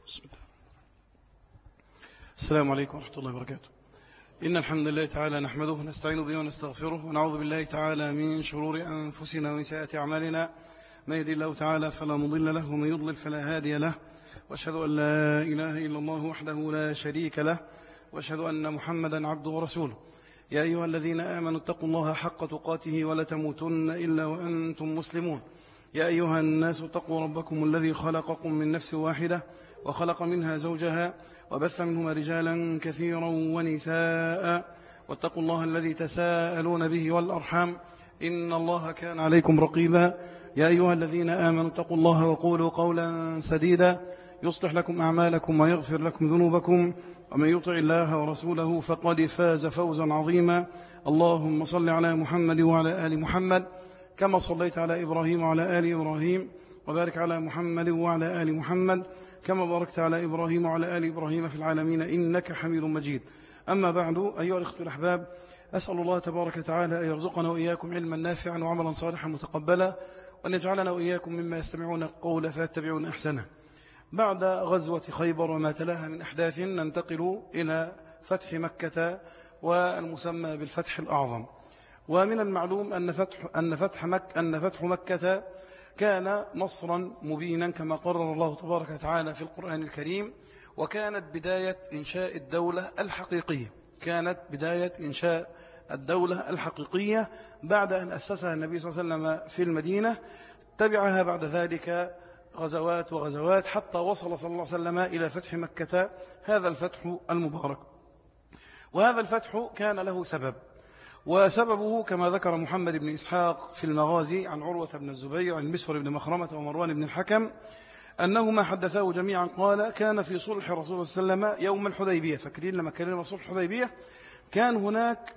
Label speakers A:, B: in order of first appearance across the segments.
A: بسم الله. السلام عليكم ورحمة الله وبركاته. إن الحمد لله تعالى نحمده ونستعين به ونستغفره ونعوذ بالله تعالى من شرور أنفسنا ومن سيئات أعمالنا. من يهد الله تعالى فلا مضل له ومن يضلل فلا هادي له، وأشهد أن لا إله إلا الله وحده لا شريك له، وأشهد أن محمدا عبده ورسوله. يا أيها الذين آمنوا اتقوا الله حق تقاته ولا تموتن إلا وأنتم مسلمون. يا أيها الناس اتقوا ربكم الذي خلقكم من نفس واحدة وخلق منها زوجها وبث منهما رجالا كثيرا ونساء، واتقوا الله الذي تساءلون به والأرحام إن الله كان عليكم رقيبا. يا أيها الذين آمنوا اتقوا الله وقولوا قولا سديدا يصلح لكم أعمالكم ويغفر لكم ذنوبكم، ومن يطع الله ورسوله فقد فاز فوزا عظيما. اللهم صل على محمد وعلى آل محمد كما صليت على إبراهيم وعلى آل إبراهيم، وبارك على محمد وعلى آل محمد كما باركت على إبراهيم وعلى آل إبراهيم في العالمين إنك حميد مجيد. أما بعد، أيها الأخوة الأحباب، أسأل الله تبارك وتعالى أن يرزقنا وإياكم علما نافعا وعملا صالحا متقبلا، وأن يجعلنا وإياكم مما يستمعون القول فيتبعون أحسنه. بعد غزوة خيبر وما تلاها من أحداث ننتقل إلى فتح مكة والمسمى بالفتح الأعظم. ومن المعلوم أن فتح مكة كان نصرا مبينا كما قرر الله تبارك وتعالى في القرآن الكريم، وكانت بداية إنشاء الدولة الحقيقية. بعد أن أسسها النبي صلى الله عليه وسلم في المدينة، تبعها بعد ذلك غزوات حتى وصل صلى الله عليه وسلم إلى فتح مكة، هذا الفتح المبارك. وهذا الفتح كان له سبب، وسببه كما ذكر محمد بن إسحاق في المغازي عن عروة بن الزبير عن مسفر بن مخرمة ومروان بن الحكم أنهما حدثاه جميعا قال: كان في صلح رسول الله صلى الله عليه وسلم يوم الحديبية. فاكرين لما كان صلح الحديبية كان هناك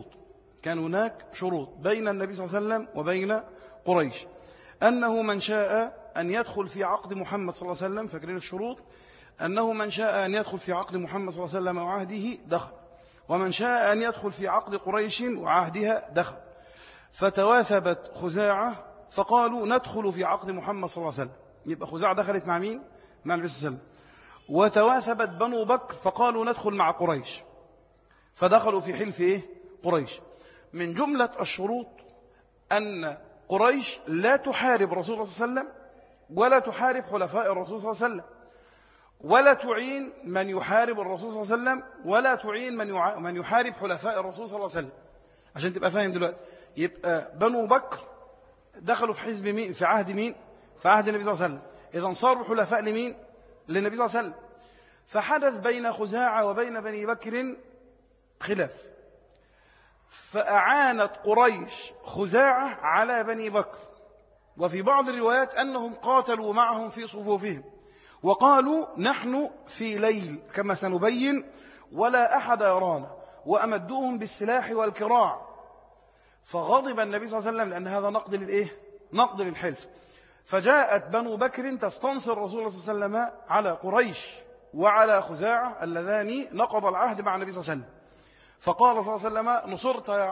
A: شروط بين النبي صلى الله عليه وسلم وبين قريش، أنه من شاء أن يدخل في عقد محمد صلى الله عليه وسلم، فاكرين الشروط، أنه من شاء أن يدخل في عقد محمد صلى الله عليه وسلم وعهده دخل، ومن شاء أن يدخل في عقد قريش وعهدها دخل. فتواثبت خزاعة فقالوا ندخل في عقد محمد صلى الله عليه وسلم. يبقى خزاعة دخلت مع مين؟ مع النبي صلى الله عليه وسلم. وتواثبت بنو بكر فقالوا ندخل مع قريش، فدخلوا في حلف قريش. من جملة الشروط أن قريش لا تحارب رسول الله صلى الله عليه وسلم، ولا تحارب حلفاء الرسول صلى الله عليه وسلم، ولا تعين من يحارب الرسول صلى الله عليه وسلم، ولا تعين من يحارب حلفاء الرسول صلى الله عليه وسلم. عشان تبقى فاهم دلوقتي، يبقى بنو بكر دخلوا في حزب مين؟ في عهد مين؟ في عهد النبي صلى الله عليه وسلم. إذن صاروا حلفاء لمين؟ للنبي صلى الله عليه وسلم. فحدث بين خزاعة وبين بني بكر خلاف، فأعانت قريش خزاعة على بني بكر، وفي بعض الروايات أنهم قاتلوا معهم في صفوفهم، وقالوا نحن في ليل كما سنبين ولا أحد يرانا، وأمدوهم بالسلاح والكراع. فغضب النبي صلى الله عليه وسلم لأن هذا نقد للحلف. فجاءت بنو بكر تستنصر رسول الله صلى الله عليه وسلم على قريش وعلى خزاعة اللذان نقض العهد مع النبي صلى الله عليه وسلم. فقال صلى الله عليه وسلم: نصرت يا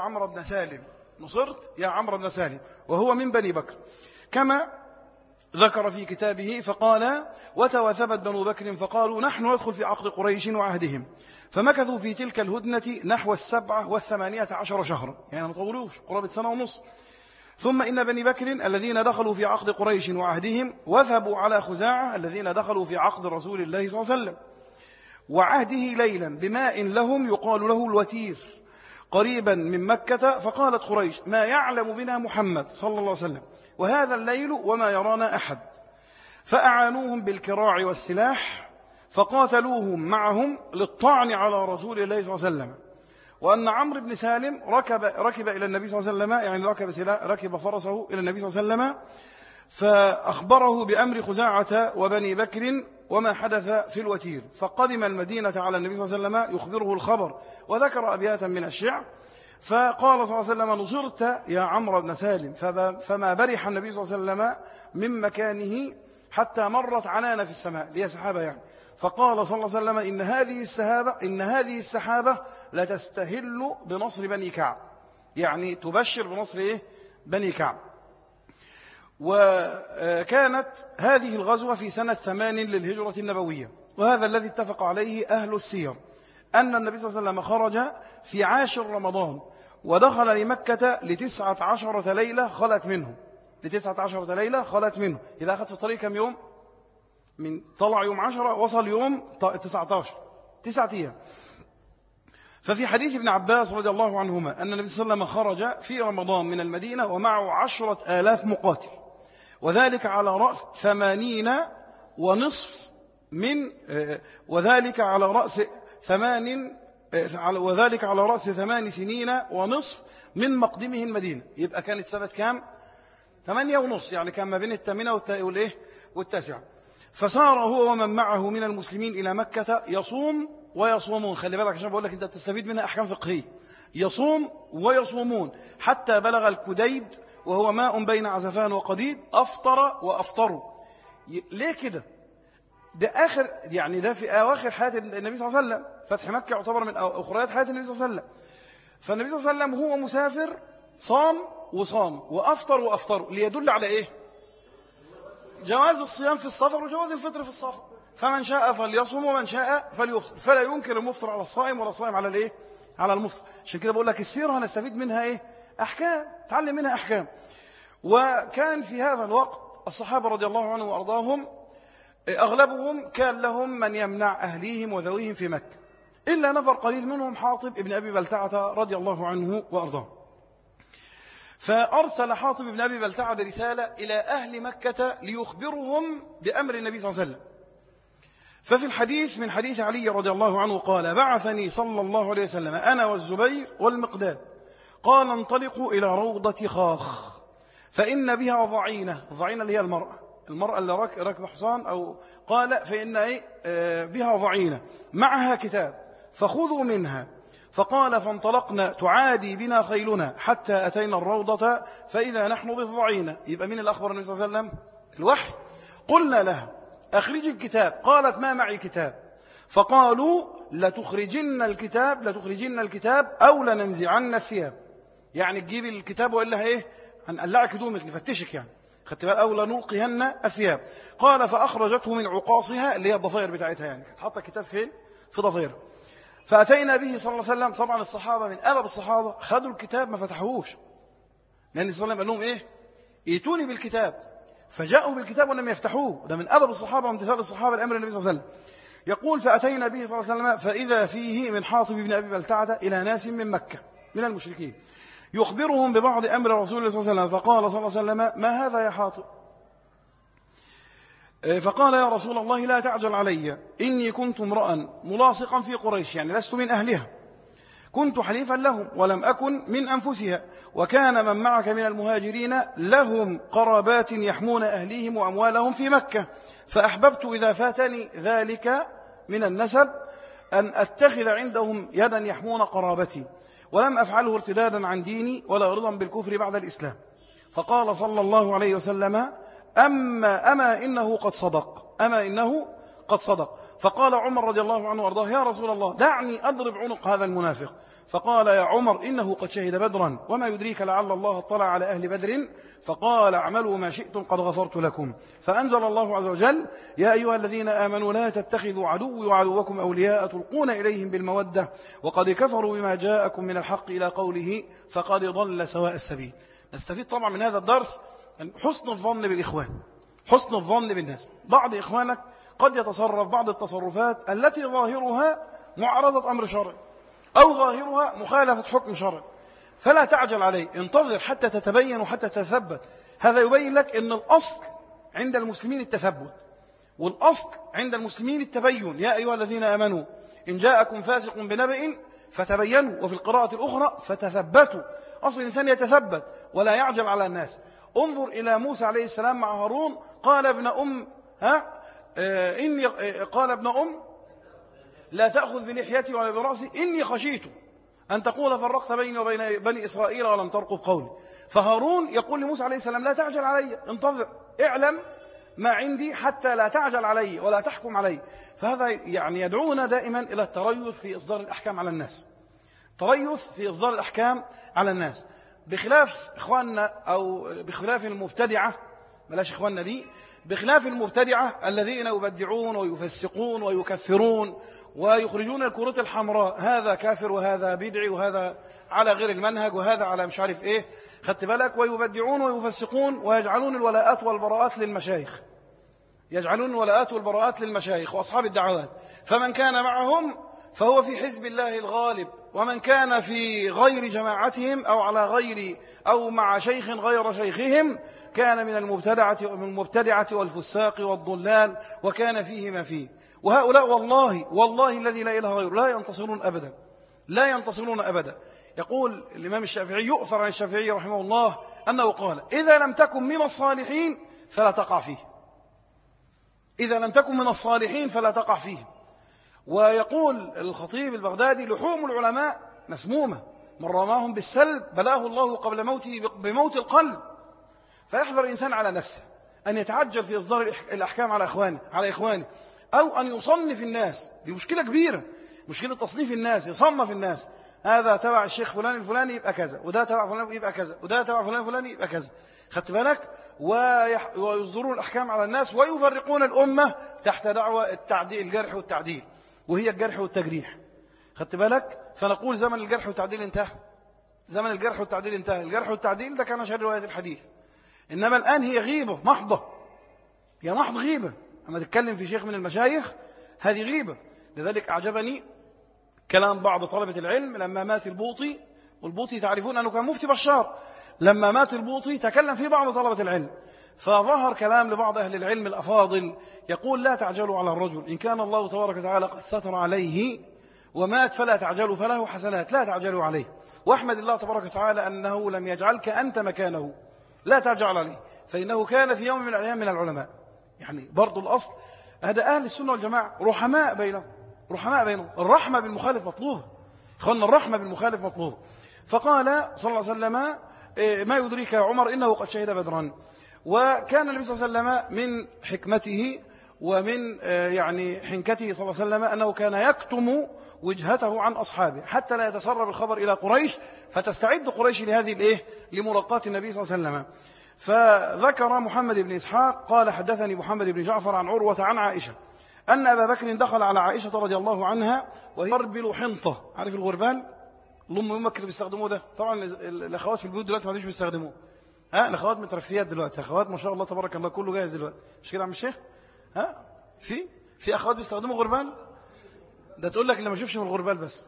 A: عمرو بن سالم، وهو من بني بكر كما ذكر في كتابه. فقال: وتواثبت بنو بكر فقالوا نحن ندخل في عقد قريش وعهدهم. فمكثوا في تلك الهدنة نحو 17 شهرا، يعني ما طولوش، قرابة سنة ونص. ثم إن بني بكر الذين دخلوا في عقد قريش وعهدهم وثبوا على خزاعة الذين دخلوا في عقد رسول الله صلى الله عليه وسلم وعهده ليلا بماء لهم يقال له الوتير قريبا من مكة. فقالت قريش: ما يعلم بنا محمد صلى الله عليه وسلم، وهذا الليل وما يرانا أحد. فأعانوهم بالكراع والسلاح، فقاتلوهم معهم للطعن على رسول الله صلى الله عليه وسلم. وأن عمرو بن سالم ركب إلى النبي صلى الله عليه وسلم، يعني ركب فرسه إلى النبي صلى الله عليه وسلم، فأخبره بأمر خزاعة وبني بكر وما حدث في الوتير. فقدم المدينة على النبي صلى الله عليه وسلم يخبره الخبر، وذكر أبياتا من الشعر. فقال صلى الله عليه وسلم: نصرت يا عمرو بن سالم. فما برح النبي صلى الله عليه وسلم من مكانه حتى مرت عنانة في السماء، لي سحابة يعني. فقال صلى الله عليه وسلم: إن هذه السحابة لتستهل بنصر بني كعب، يعني تبشر بنصر بني كعب. وكانت هذه الغزوة في سنة 8 للهجرة النبوية، وهذا الذي اتفق عليه أهل السير، أن النبي صلى الله عليه وسلم خرج في 10 رمضان ودخل لمكة ل19 ليلة خلت منه، ل19 ليلة خلت منه. إذا أخذ في الطريق كم يوم؟ من طلع يوم 10 وصل يوم 19، 9 أيام. ففي حديث ابن عباس رضي الله عنهما أن النبي صلى الله عليه وسلم خرج في رمضان من المدينة ومعه 10,000 مقاتل، وذلك على رأس 80 ونصف من وذلك على رأس 8 سنين ونصف من مقدمه المدينة. يبقى كانت سنة كام؟ 8 ونصف، يعني كان ما بين الثامنة والتاسعة. فسار هو ومن معه من المسلمين إلى مكة يصوم ويصومون. خلي بالك عشان بقول لك أنت بتستفيد منها أحكام فقهية. يصوم ويصومون حتى بلغ الكديد وهو ماء بين عزفان وقديد، أفطر وأفطروا. ليه كده؟ ده آخر، يعني ده في أواخر حياة النبي صلى الله عليه وسلم. فتح مكة يعتبر من أخريات حياة النبي صلى الله عليه وسلم. فالنبي صلى الله عليه وسلم هو مسافر صام وصام وأفطر وأفطروا، ليدل على إيه؟ جواز الصيام في السفر وجواز الفطر في السفر. فمن شاء فليصوم ومن شاء فليفطر، فلا ينكر المفطر على الصائم ولا الصائم على الإيه؟ على المفطر. عشان كده بقول لك السيرة هنستفيد منها إيه؟ أحكام، تعلم منها أحكام. وكان في هذا الوقت الصحابة رضي الله عنهم وأرضاهم أغلبهم كان لهم من يمنع أهليهم وذويهم في مكة، إلا نفر قليل منهم حاطب ابن أبي بلتعة رضي الله عنه وأرضاه. فأرسل حاطب ابن أبي بلتعة برسالة إلى أهل مكة ليخبرهم بأمر النبي صلى الله عليه وسلم. ففي الحديث من حديث علي رضي الله عنه قال: بعثني صلى الله عليه وسلم أنا والزبير والمقداد، قال: انطلقوا إلى روضة خاخ فإن بها ضعينة. الضعينة اللي هي المرأة اللي راكبة حصان، أو قال فإن بها ضعينة معها كتاب فخذوا منها. فقال: فانطلقنا تعادي بنا خيلنا حتى أتينا الروضة فإذا نحن بالضعينة. يبقى من الأخبار النبي صلى الله عليه وسلم؟ الوحي. قلنا لها: أخرج الكتاب. قالت: ما معي كتاب. فقالوا: لتخرجن الكتاب أو لننزعن الثياب. يعني تجيب الكتاب وإلا إيه؟ هنقلعك هدومك، نفتشك يعني. خدت بالك؟ أو لنلقيهن الثياب. قال: فأخرجته من عقاصها، اللي هي الضفائر بتاعتها، يعني كانت حاطه الكتاب فين؟ في ضفائر. فأتينا به صلى الله عليه وسلم. طبعا الصحابة من أدب الصحابة خدوا الكتاب ما فتحوهوش، لأن صلى الله عليه وسلم قال لهم إيه؟ ائتوني بالكتاب. فجاءوا بالكتاب ولم يفتحوه. ده من أدب الصحابة وامتثال الصحابة لأمر النبي صلى الله عليه وسلم. يقول: فأتينا به صلى الله عليه وسلم فإذا فيه من حاطب بن أبي بلتعة إلى ناس من مكة من المشركين يخبرهم ببعض أمر رسول الله صلى الله عليه وسلم. فقال صلى الله عليه وسلم: ما هذا يا حاطب؟ فقال: يا رسول الله لا تعجل علي، إني كنت امرأ ملاصقا في قريش، يعني لست من أهلها، كنت حليفا لهم ولم أكن من أنفسها، وكان من معك من المهاجرين لهم قرابات يحمون أهليهم وأموالهم في مكة، فأحببت إذا فاتني ذلك من النسب أن أتخذ عندهم يدا يحمون قرابتي، ولم أفعله ارتدادا عن ديني ولا رضا بالكفر بعد الإسلام. فقال صلى الله عليه وسلم: أما إنه قد صدق. فقال عمر رضي الله عنه وارضاه: يا رسول الله دعني أضرب عنق هذا المنافق. فقال: يا عمر إنه قد شهد بدرا، وما يدريك لعل الله اطلع على أهل بدر. فقال: اعملوا ما شئتم قد غفرت لكم. فأنزل الله عز وجل: يا أيها الذين آمنوا لا تتخذوا عدوي وعدوكم أولياء تلقون إليهم بالمودة وقد كفروا بما جاءكم من الحق إلى قوله فقد ضل سواء السبيل. نستفيد طبعا من هذا الدرس حسن الظن بالإخوان، حسن الظن بالناس. بعض إخوانك قد يتصرف بعض التصرفات التي ظاهرها معارضة أمر شرعي أو ظاهرها مخالفة حكم شرعي، فلا تعجل عليه، انتظر حتى تتبين وحتى تثبت. هذا يبين لك أن الأصل عند المسلمين التثبت، والأصل عند المسلمين التبين. يا أيها الذين آمنوا إن جاءكم فاسق بنبأ فتبينوا، وفي القراءة الأخرى فتثبتوا. أصل الإنسان يتثبت ولا يعجل على الناس. انظر إلى موسى عليه السلام مع هارون، قال ابن أم لا تأخذ بلحيتي ولا برأسي إني خشيت أن تقول فرقت بيني وبين بني إسرائيل ولم ترقب قولي. فهارون يقول لموسى عليه السلام: لا تعجل علي، انتظر، اعلم ما عندي حتى لا تعجل علي ولا تحكم علي. فهذا يعني يدعونا دائما إلى التريث في إصدار الأحكام على الناس، تريث في إصدار الأحكام على الناس، بخلاف إخواننا أو بخلاف المبتدعة بلاش إخواننا دي، بخلاف المبتدعة الذين يبدعون ويفسقون ويكفرون ويخرجون الكروت الحمراء، هذا كافر وهذا بدعي وهذا على غير المنهج وهذا على مش عارف إيه، خدت بالك، ويبدعون ويفسقون ويجعلون الولاءات والبراءات للمشايخ، يجعلون الولاءات والبراءات للمشايخ وأصحاب الدعوات. فمن كان معهم فهو في حزب الله الغالب، ومن كان في غير جماعتهم أو على غير أو مع شيخ غير شيخهم كان من المبتدعة والفساق والضلال، وكان فيه ما فيه. وهؤلاء والله الذي لا إله غيره لا ينتصرون أبدا، لا ينتصرون أبدا. يقول الإمام الشافعي، يؤثر عن الشافعي رحمه الله أنه قال: إذا لم تكن من الصالحين فلا تقع فيه، إذا لم تكن من الصالحين فلا تقع فيه. ويقول الخطيب البغدادي: لحوم العلماء مسمومة، من رماهم بالسلب بلاه الله قبل موته بموت القلب. فيحذر الإنسان على نفسه أن يتعجل في إصدار الأحكام على إخوانه أو أن يصنف الناس. دي مشكلة كبيرة، مشكلة تصنيف الناس، يصنف الناس، هذا تبع الشيخ فلان الفلاني يبقى كذا، وده تبع فلان يبقى كذا، وده تبع فلان الفلاني يبقى كذا، خدت بالك؟ ويصدرون الأحكام على الناس ويفرقون الأمة تحت دعوة التعديل، الجرح والتعديل، وهي الجرح والتجريح، خدت بالك؟ فنقول زمن الجرح والتعديل انتهى، زمن الجرح والتعديل انتهى. الجرح والتعديل ده كان شر رواية الحديث، إنما الآن هي غيبة محضة، هي محض غيبة. أما تتكلم في شيخ من المشايخ هذه غيبة. لذلك أعجبني كلام بعض طلبة العلم لما مات البوطي، والبوطي تعرفون أنه كان مفتي بشار، لما مات البوطي تكلم في بعض طلبة العلم، فظهر كلام لبعض أهل العلم الأفاضل يقول: لا تعجلوا على الرجل، إن كان الله تبارك وتعالى قد ستر عليه ومات فلا تعجلوا، فله حسنات، لا تعجلوا عليه، وأحمد الله تبارك وتعالى أنه لم يجعلك أنت مكانه، لا تعجل عليه، فإنه كان في يوم من الأيام من العلماء. يعني برضو الأصل هذا أهل السنة والجماعة رحماء بينهم، رحماء بينهم. الرحمة بالمخالف مطلوبة، إخواننا، الرحمة بالمخالف مطلوبة. فقال صلى الله عليه وسلم: ما يدريك يا عمر إنه قد شهد بدرا. وكان النبي صلى الله عليه وسلم من حكمته ومن يعني حنكته صلى الله عليه وسلم أنه كان يكتم وجهته عن أصحابه حتى لا يتسرب الخبر إلى قريش، فتستعد قريش لهذه لملاقاة النبي صلى الله عليه وسلم. فذكر محمد بن إسحاق قال: حدثني محمد بن جعفر عن عروة عن عائشة أن أبا بكر دخل على عائشة رضي الله عنها وهي تربل حنطة. عارف الغربال؟ الأم وأمك اللي بيستخدموه ده، طبعا الأخوات في البيوت دلوقتي ما عادش بيستخدموه، الأخوات مترفيات دلوقتي، أخوات ما شاء الله تبارك الله كله جاهز دلوقتي، مش كده يا عم الشيخ؟ في أخوات بيستخدموا غربال، ده تقول لك اللي ما شوفش من الغربال بس.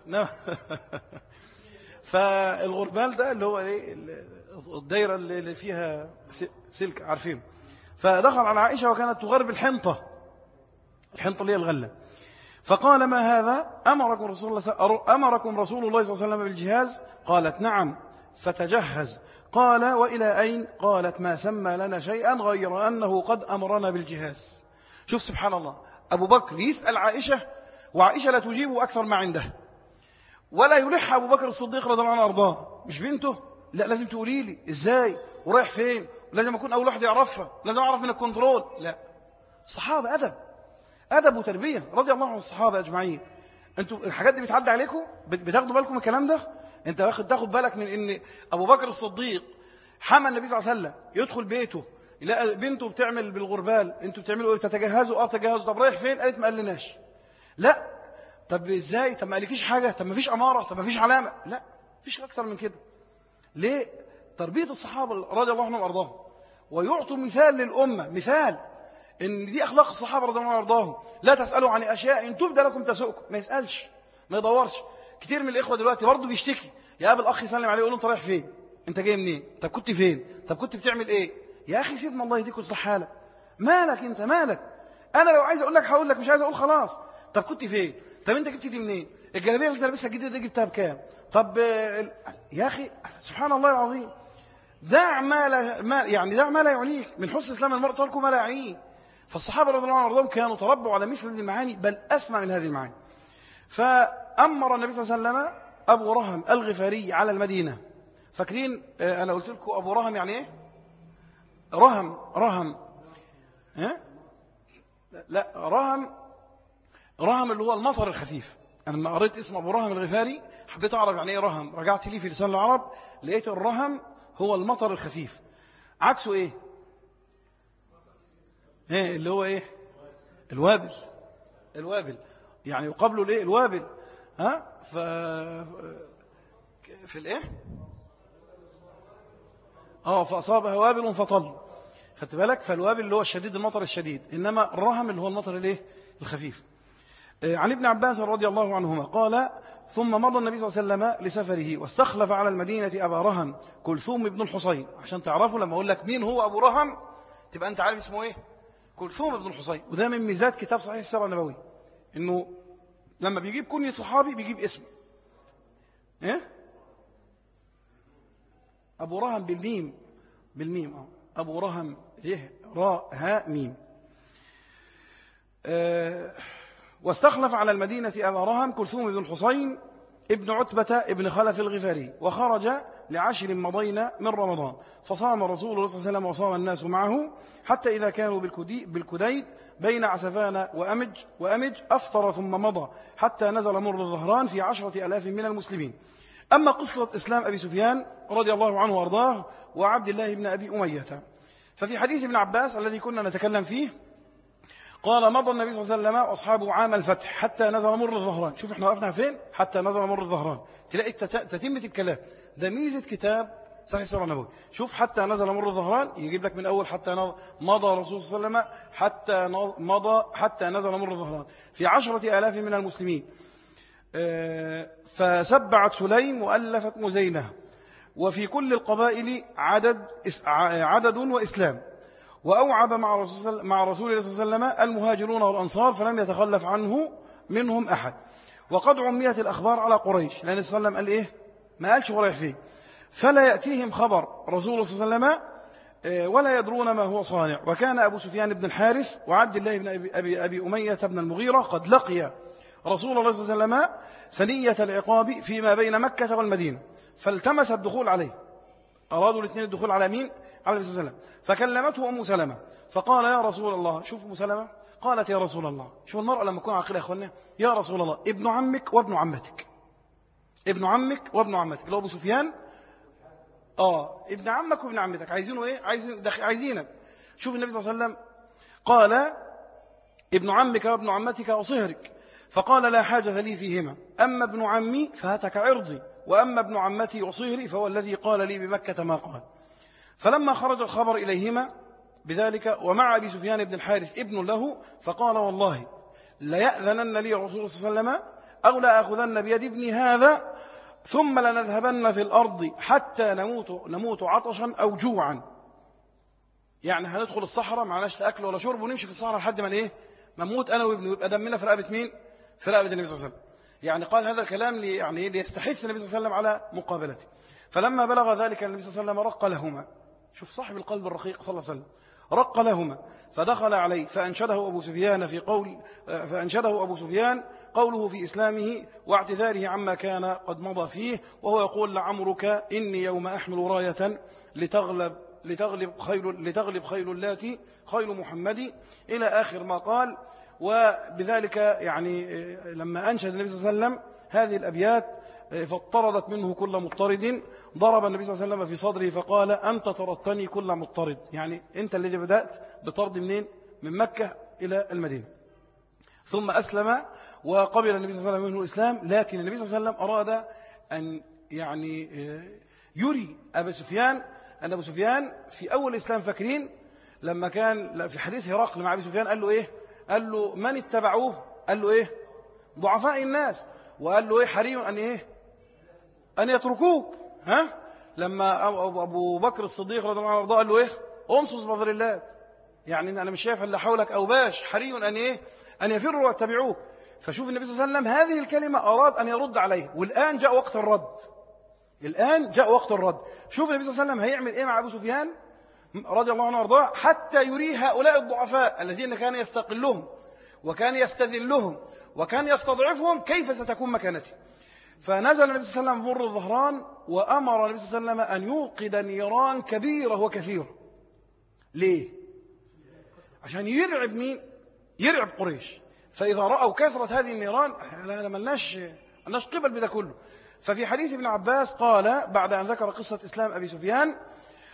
A: فالغربال ده اللي هو الدايرة اللي فيها سلك، عارفين. فدخل على عائشة وكانت تغرب الحنطة اللي هي الغلة، فقال: ما هذا؟ أمركم رسول الله صلى الله عليه وسلم بالجهاز؟ قالت: نعم. فتجهز. قال: وإلى أين؟ قالت: ما سمى لنا شيئا غير أنه قد أمرنا بالجهاز. شوف سبحان الله، أبو بكر يسأل عائشة وعائشة لا تجيبه أكثر ما عندها، ولا يلح أبو بكر الصديق رضي الله عنه أرضاه، مش بنته، لا لازم تقولي لي إزاي ورايح فين، لازم أكون أول واحد يعرفها، لازم أعرف من الكنترول. لا، الصحابة أدب وتربية رضي الله عن الصحابة أجمعين. أنتوا الحاجات دي بتعدي عليكم، بتاخدوا بالكم من الكلام ده؟ أنت تاخد بالك من إن أبو بكر الصديق حمى النبي صلى الله عليه وسلم، يدخل بيته يلاقي بنته بتعمل بالغربال، أنتوا بتعملوا إيه؟ بتتجهزوا؟ بتجهزوا. طب رايح فين؟ قالت: ما قالناش. لا، طب إزاي؟ طب ما قالكيش حاجة؟ طب ما فيش أمارة؟ طب ما فيش علامة؟ لا، فيش أكثر من كده. ليه؟ تربية الصحابة رضي الله عنهم وأرضاهم، ويعطوا مثال للأمة، مثال إن دي أخلاق الصحابة رضي الله عنهم وأرضاهم. لا تسألوا عن أشياء إن تبدى لكم تسؤكم، ما يسألش، ما يدورش. كتير من الإخوة دلوقتي برضه بيشتكي، يا أبا الأخ يسلم عليه يقول له: أنت رايح فين؟ أنت جاي منين؟ طب كنت فين؟ طب كنت بتعمل إيه؟ يا أخي سيبنا الله يهديك ويصلح حالك، مالك أنت مالك؟ أنا لو عايز أقول لك هقول لك، مش عايز أقول خلاص. طب كنت فين؟ طب أنت جبت دي منين؟ الجلابية اللي أنت لابسها الجديدة دي جبتها بكام؟ طب يا أخي سبحان الله العظيم، دع ما لا يعنيك، من حسن إسلام المرء ترك ما لا يعنيه. فالصحابة رضي الله عنهم وارضاهم كانوا تربوا على مثل هذه المعاني، بل أسمع من هذه المعاني. فأمر النبي صلى الله عليه وسلم أبو رهم الغفاري على المدينة. فاكرين أنا قلت لكم أبو رهم يعني إيه؟ رهم لا، رهم اللي هو المطر الخفيف. أنا لما قريت اسم أبو رهم الغفاري حبيت أعرف يعني إيه رهم، رجعت لي في لسان العرب لقيت الرهم هو المطر الخفيف. عكسه إيه؟ ايه اللي هو ايه؟ الوابل. الوابل يعني يقابله الايه؟ الوابل. ها في الايه؟ فأصابها وابل فطل. خدت بالك؟ فالوابل اللي هو الشديد، المطر الشديد، إنما الرهم اللي هو المطر الايه؟ الخفيف. عن ابن عباس رضي الله عنهما قال: ثم مضى النبي صلى الله عليه وسلم لسفره واستخلف على المدينة أبا رهم كلثوم بن الحصين. عشان تعرفوا لما أقول لك مين هو أبو رهم تبقى أنت عارف اسمه إيه؟ كلثوم بن الحصين. وده من ميزات كتاب صحيح السيرة النبوي، إنه لما بيجيب كنية صحابي بيجيب اسم إيه؟ أبو رهم بالميم أبو رهم راء هاء ميم. واستخلف على المدينة أبا رهم كلثوم بن الحصين ابن عتبة ابن خلف الغفاري، وخرج ل10 مضينا من رمضان، فصام رسول الله صلى الله عليه وسلم وصام الناس معه، حتى إذا كانوا بالكديد بين عسفان وأمج أفطر ثم مضى حتى نزل مر الظهران في 10,000 من المسلمين. أما قصة إسلام أبي سفيان رضي الله عنه وأرضاه وعبد الله بن أبي أمية، ففي حديث ابن عباس الذي كنا نتكلم فيه قال: مضى النبي صلى الله عليه وسلم وأصحابه عام الفتح حتى نزل مر الظهران. شوف احنا وقفنا فين؟ حتى نزل مر الظهران. تلاقي تتمة الكلام. ده ميزة كتاب صحيح السيرة النبوي. شوف حتى نزل مر الظهران يجيب لك من أول حتى مضى رسول صلى الله عليه وسلم حتى نزل مر الظهران في 10,000 من المسلمين. فسبعت سليم وألفت مزينة، وفي كل القبائل عدد وإسلام. وأوعب مع رسول الله صلى الله عليه وسلم المهاجرون والأنصار فلم يتخلف عنه منهم أحد. وقد عميت الأخبار على قريش، لأن صلى الله عليه وسلم قال إيه؟ ما قالش قريش فيه. فلا يأتيهم خبر رسول الله صلى الله عليه وسلم ولا يدرون ما هو صانع. وكان أبو سفيان بن الحارث وعبد الله بن أبي أمية بن المغيرة قد لقي رسول الله صلى الله عليه وسلم ثنية العقاب فيما بين مكة والمدينة، فالتمس الدخول عليه. أرادوا الاثنين الدخول على مين؟ على النبي صلى الله عليه وسلم. فكلمته أم سلمة فقال: يا رسول الله. شوف أم سلمة قالت: يا رسول الله. شوف المرأة لما تكون عاقلة يا أخوانا. يا رسول الله، ابن عمك وابن عمتك. ابن عمك وابن عمتك اللي هو أبو سفيان. ابن عمك وابن عمتك عايزينه إيه؟ عايزينك. شوف النبي صلى الله عليه وسلم قال: ابن عمك وابن عمتك وصهرك. فقال: لا حاجة لي فيهما، أما ابن عمي فهتك عرضي، وأما ابن عمتي وصهري فهو الذي قال لي بمكة ما قال. فلما خرج الخبر إليهما بذلك ومع أبي سفيان بن الحارث ابن له، فقال: والله ليأذنن لي رسول الله صلى الله عليه وسلم أو لأخذن بيد ابني هذا ثم لنذهبن في الأرض حتى نموت عطشا أو جوعا. يعني هندخل الصحراء معناش لا أكل ولا شرب ونمشي في الصحراء لحد ما إيه؟ نموت أنا وابني، ويبقى دمنا في رقبة مين؟ في رقبة النبي صلى الله عليه وسلم. يعني قال هذا الكلام ليستحث النبي صلى الله عليه وسلم على مقابلته. فلما بلغ ذلك النبي صلى الله عليه وسلم رق لهما. شوف صاحب القلب الرقيق صلى الله عليه وسلم، رق لهما فدخل عليه فأنشده أبو سفيان قوله في إسلامه واعتذاره عما كان قد مضى فيه، وهو يقول: لعمرك إني يوم أحمل راية لتغلب خيل اللاتي خيل محمد، إلى آخر ما قال. وبذلك يعني لما أنشد النبي صلى الله عليه وسلم هذه الأبيات فاضطردت منه كل مضطرد، ضرب النبي صلى الله عليه وسلم في صدره فقال: أنت طردتني كل مضطرد. يعني أنت الذي بدأت بطرد منين؟ من مكة إلى المدينة. ثم أسلم وقبل النبي صلى الله عليه وسلم منه الإسلام. لكن النبي صلى الله عليه وسلم أراد أن يعني يري أبا سفيان أن أبو سفيان في أول الإسلام، فاكرين لما كان في حديث هرقل مع أبي سفيان قال له إيه؟ قال له: من اتبعوه؟ قال له إيه؟ ضعفاء الناس. وقال له إيه؟ حري أن إيه؟ أن يتركوك. لما أبو بكر الصديق رضي الله عنه قال له إيه؟ أمصص بظل الله، يعني أنا مش شايف إلا حولك أو باش، حري أن إيه؟ أن يفروا واتبعوك. فشوف النبي صلى الله عليه وسلم هذه الكلمة أراد أن يرد عليه، والآن جاء وقت الرد. شوف النبي صلى الله عليه وسلم هيعمل إيه مع أبو سفيان رضي الله عنه وارضاه حتى يري هؤلاء الضعفاء الذين كان يستقلهم وكان يستذلهم وكان يستضعفهم كيف ستكون مكانته. فنزل النبي صلى الله عليه وسلم مر الظهران، وأمر النبي صلى الله عليه وسلم أن يوقد نيران كبيرة وكثيرة. ليه؟ عشان يرعب مين؟ يرعب قريش. فإذا رأوا كثرة هذه النيران ملناش قبل بده كله. ففي حديث ابن عباس قال بعد أن ذكر قصة إسلام أبي سفيان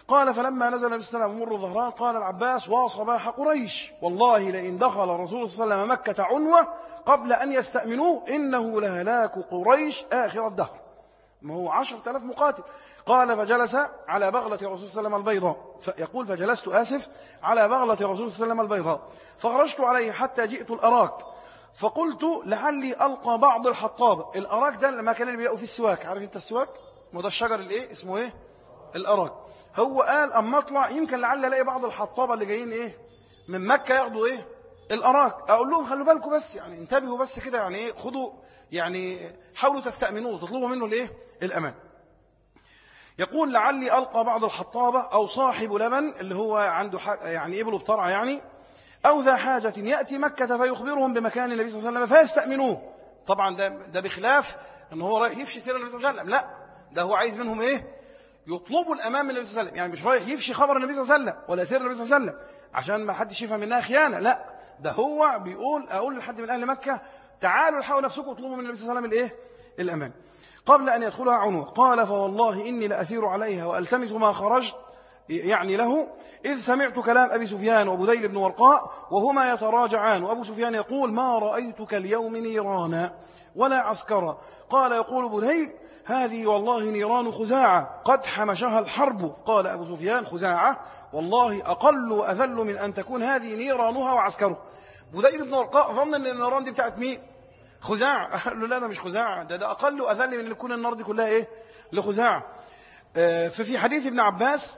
A: قال فلما نزل النبي صلى الله عليه وسلم مر ظهران قال العباس وصباح قريش والله لئن دخل رسول صلى الله عليه وسلم مكة عنوة قبل أن يستأمنوه إنه لهلاك قريش آخر الدهر. ما هو 10,000 مقاتل. قال فجلس على بغلة رسول صلى الله عليه وسلم البيضاء، يقول فجلست على بغلة رسول صلى الله عليه وسلم البيضاء فخرجت عليه حتى جئت الأراك فقلت لعلي ألقى بعض الحطاب. الأراك ده المكان اللي بيلاقوا فيه السواك، عارف انت السواك؟ وده الشجر الايه اسمه ايه؟ الأراك. هو قال اما اطلع يمكن لعل الاقي بعض الحطابة اللي جايين ايه من مكة ياخدوا ايه الأراك. اقول لهم خلوا بالكم بس، يعني انتبهوا بس كده، يعني ايه خدوا، يعني حاولوا تستأمنوه تطلبوا منه الايه الأمان. يقول لعلي ألقى بعض الحطابة أو صاحب لبن اللي هو عنده يعني إبل بطرعة يعني، أو ذا حاجة يأتي مكة فيخبرهم بمكان النبي صلى الله عليه وسلم فيستأمنوه. طبعا ده بخلاف أن هو رايح يفشي سير النبي صلى الله عليه وسلم، لا ده هو عايز منهم إيه يطلبوا الأمان من النبي صلى الله عليه وسلم. يعني مش رايح يفشي خبر النبي صلى الله عليه وسلم ولا سير النبي صلى الله عليه وسلم عشان ما حدش يفهم منها خيانة، لا ده هو بيقول أقول لحد من أهل مكة تعالوا الحقوا نفسكم اطلبوا من النبي صلى الله عليه وسلم الإيه الأمان قبل أن يدخلها عنوة. قال فوالله إني لأسير عليها وألتمس ما خرجت يعني له إذ سمعت كلام أبي سفيان وبديل بن ورقاء وهما يتراجعان وأبو سفيان يقول ما رأيتك اليوم نيرانا ولا عسكرا. قال يقول بديل هذه والله نيران خزاعة قد حمشها الحرب. قال أبو سفيان خزاعة والله أقل وأذل من أن تكون هذه نيرانها وعسكره. بديل بن ورقاء ظن أن النيران دي بتاعت مين؟ خزاعة. قال له لا ده مش خزاعة، ده أقل وأذل من أن يكون النار دي كلها إيه لخزاعة. ففي حديث ابن عباس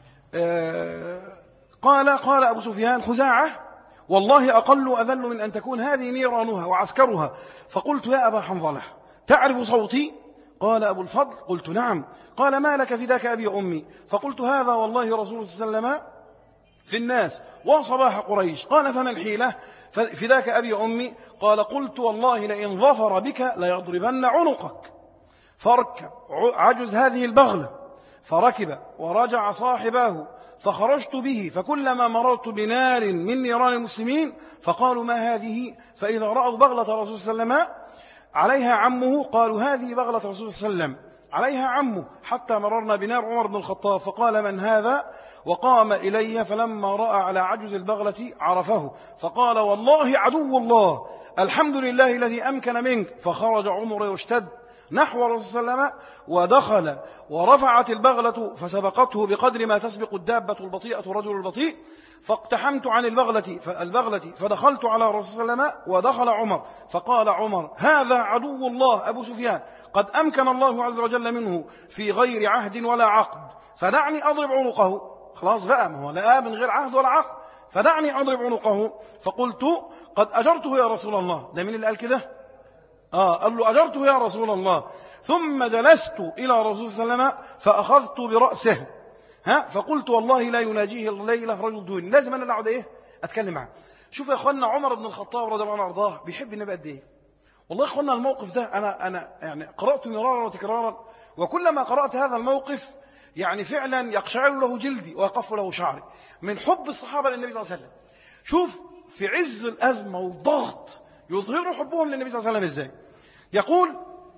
A: قال أبو سفيان خزاعة والله أقل وأذل من أن تكون هذه نيرانها وعسكرها. فقلت يا أبا حنظلة تعرف صوتي؟ قال أبو الفضل قلت نعم. قال ما لك فداك أبي أمي؟ فقلت هذا والله رسول الله صلى الله عليه وسلم في الناس وصباح قريش. قال فما الحيلة؟ فداك أبي أمي. قال قلت والله لئن ظفر بك ليضربن عنقك. فاركب عجز هذه البغلة فركب ورجع صاحبه فخرجت به فكلما مررت بنار من نيران المسلمين فقالوا ما هذه؟ فإذا رأوا بغلة رسول الله صلى الله عليه وسلم عليها عمه قالوا هذه بغلة رسول الله صلى الله عليه وسلم عليها عمه. حتى مررنا بنار عمر بن الخطاب فقال من هذا؟ وقام إلي فلما رأى على عجز البغلة عرفه فقال والله عدو الله الحمد لله الذي أمكن منك. فخرج عمر يشتد نحو الرسول صلى الله عليه وسلم ودخل ورفعت البغلة فسبقته بقدر ما تسبق الدابة البطيئة رجل البطيء فاقتحمت عن البغلة فدخلت على الرسول صلى الله عليه وسلم ودخل عمر فقال عمر هذا عدو الله أبو سفيان قد أمكن الله عز وجل منه في غير عهد ولا عقد فدعني أضرب عنقه. خلاص بقى ما هو لا من غير عهد ولا عقد فدعني أضرب عنقه. فقلت قد أجرته يا رسول الله. ده من اللي قال كده؟ قال له أجرته يا رسول الله. ثم جلست إلى رسول صلى الله عليه وسلم فأخذت برأسه فقلت والله لا يناجيه الليلة رجل دوني. لازم أنا أقعد إيه أتكلم معه. شوف يا أخوانا عمر بن الخطاب رضي الله عنه وارضاه بيحب النبي قد إيه. والله يا أخوانا الموقف ده أنا يعني قرأته مرارا وتكرارا وكلما قرأت هذا الموقف يعني فعلا يقشعر له جلدي ويقف له شعري من حب الصحابة للنبي صلى الله عليه وسلم. شوف في عز الأزمة والضغط يظهروا حبهم للنبي صلى الله عليه وسلم إزاي. يقول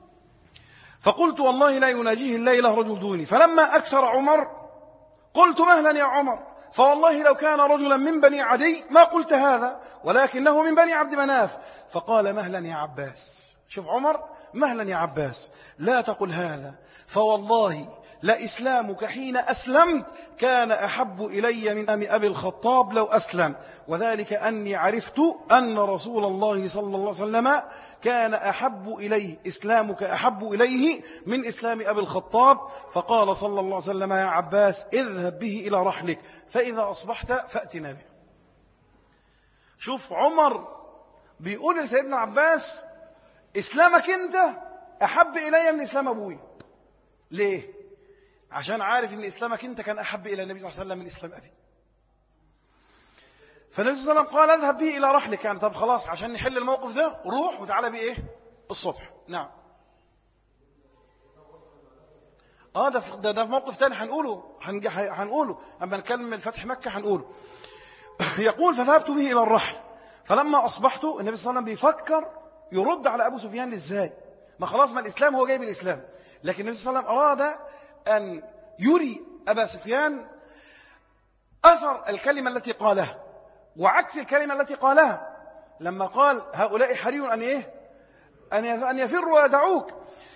A: فقلت والله لا يناجيه الليلة رجل دوني. فلما أكثر عمر قلت مهلا يا عمر فوالله لو كان رجلا من بني عدي ما قلت هذا ولكنه من بني عبد مناف. فقال مهلا يا عباس. شوف عمر مهلا يا عباس لا تقل هذا فوالله لإسلامك حين أسلمت كان أحب إلي من أبي الخطاب لو أسلم وذلك أني عرفت أن رسول الله صلى الله عليه وسلم كان أحب إليه إسلامك أحب إليه من إسلام أبي الخطاب. فقال صلى الله عليه وسلم يا عباس اذهب به إلى رحلك فإذا أصبحت فأتنا به. شوف عمر بيقول لسيدنا عباس إسلامك أنت أحب إلي من إسلام أبوي. ليه؟ عشان عارف ان اسلامك انت كان احب الى النبي صلى الله عليه وسلم من اسلام ابي. فالنبي صلى الله عليه وسلم قال اذهب به الى رحلك. يعني طب خلاص عشان نحل الموقف ده روح وتعالى بيه ايه الصبح. نعم ده في موقف تاني هنقوله اما نكمل فتح مكة هنقوله. يقول فذهبت به الى الرحل فلما اصبحت النبي صلى الله عليه وسلم بيفكر يرد على ابو سفيان ازاي. ما خلاص ما الاسلام هو جايب الاسلام لكن النبي صلى الله عليه وسلم اراد أن يري أبا سفيان أثر الكلمة التي قالها وعكس الكلمة التي قالها. لما قال هؤلاء حري أن إيه؟ أن يفروا ويدعوك.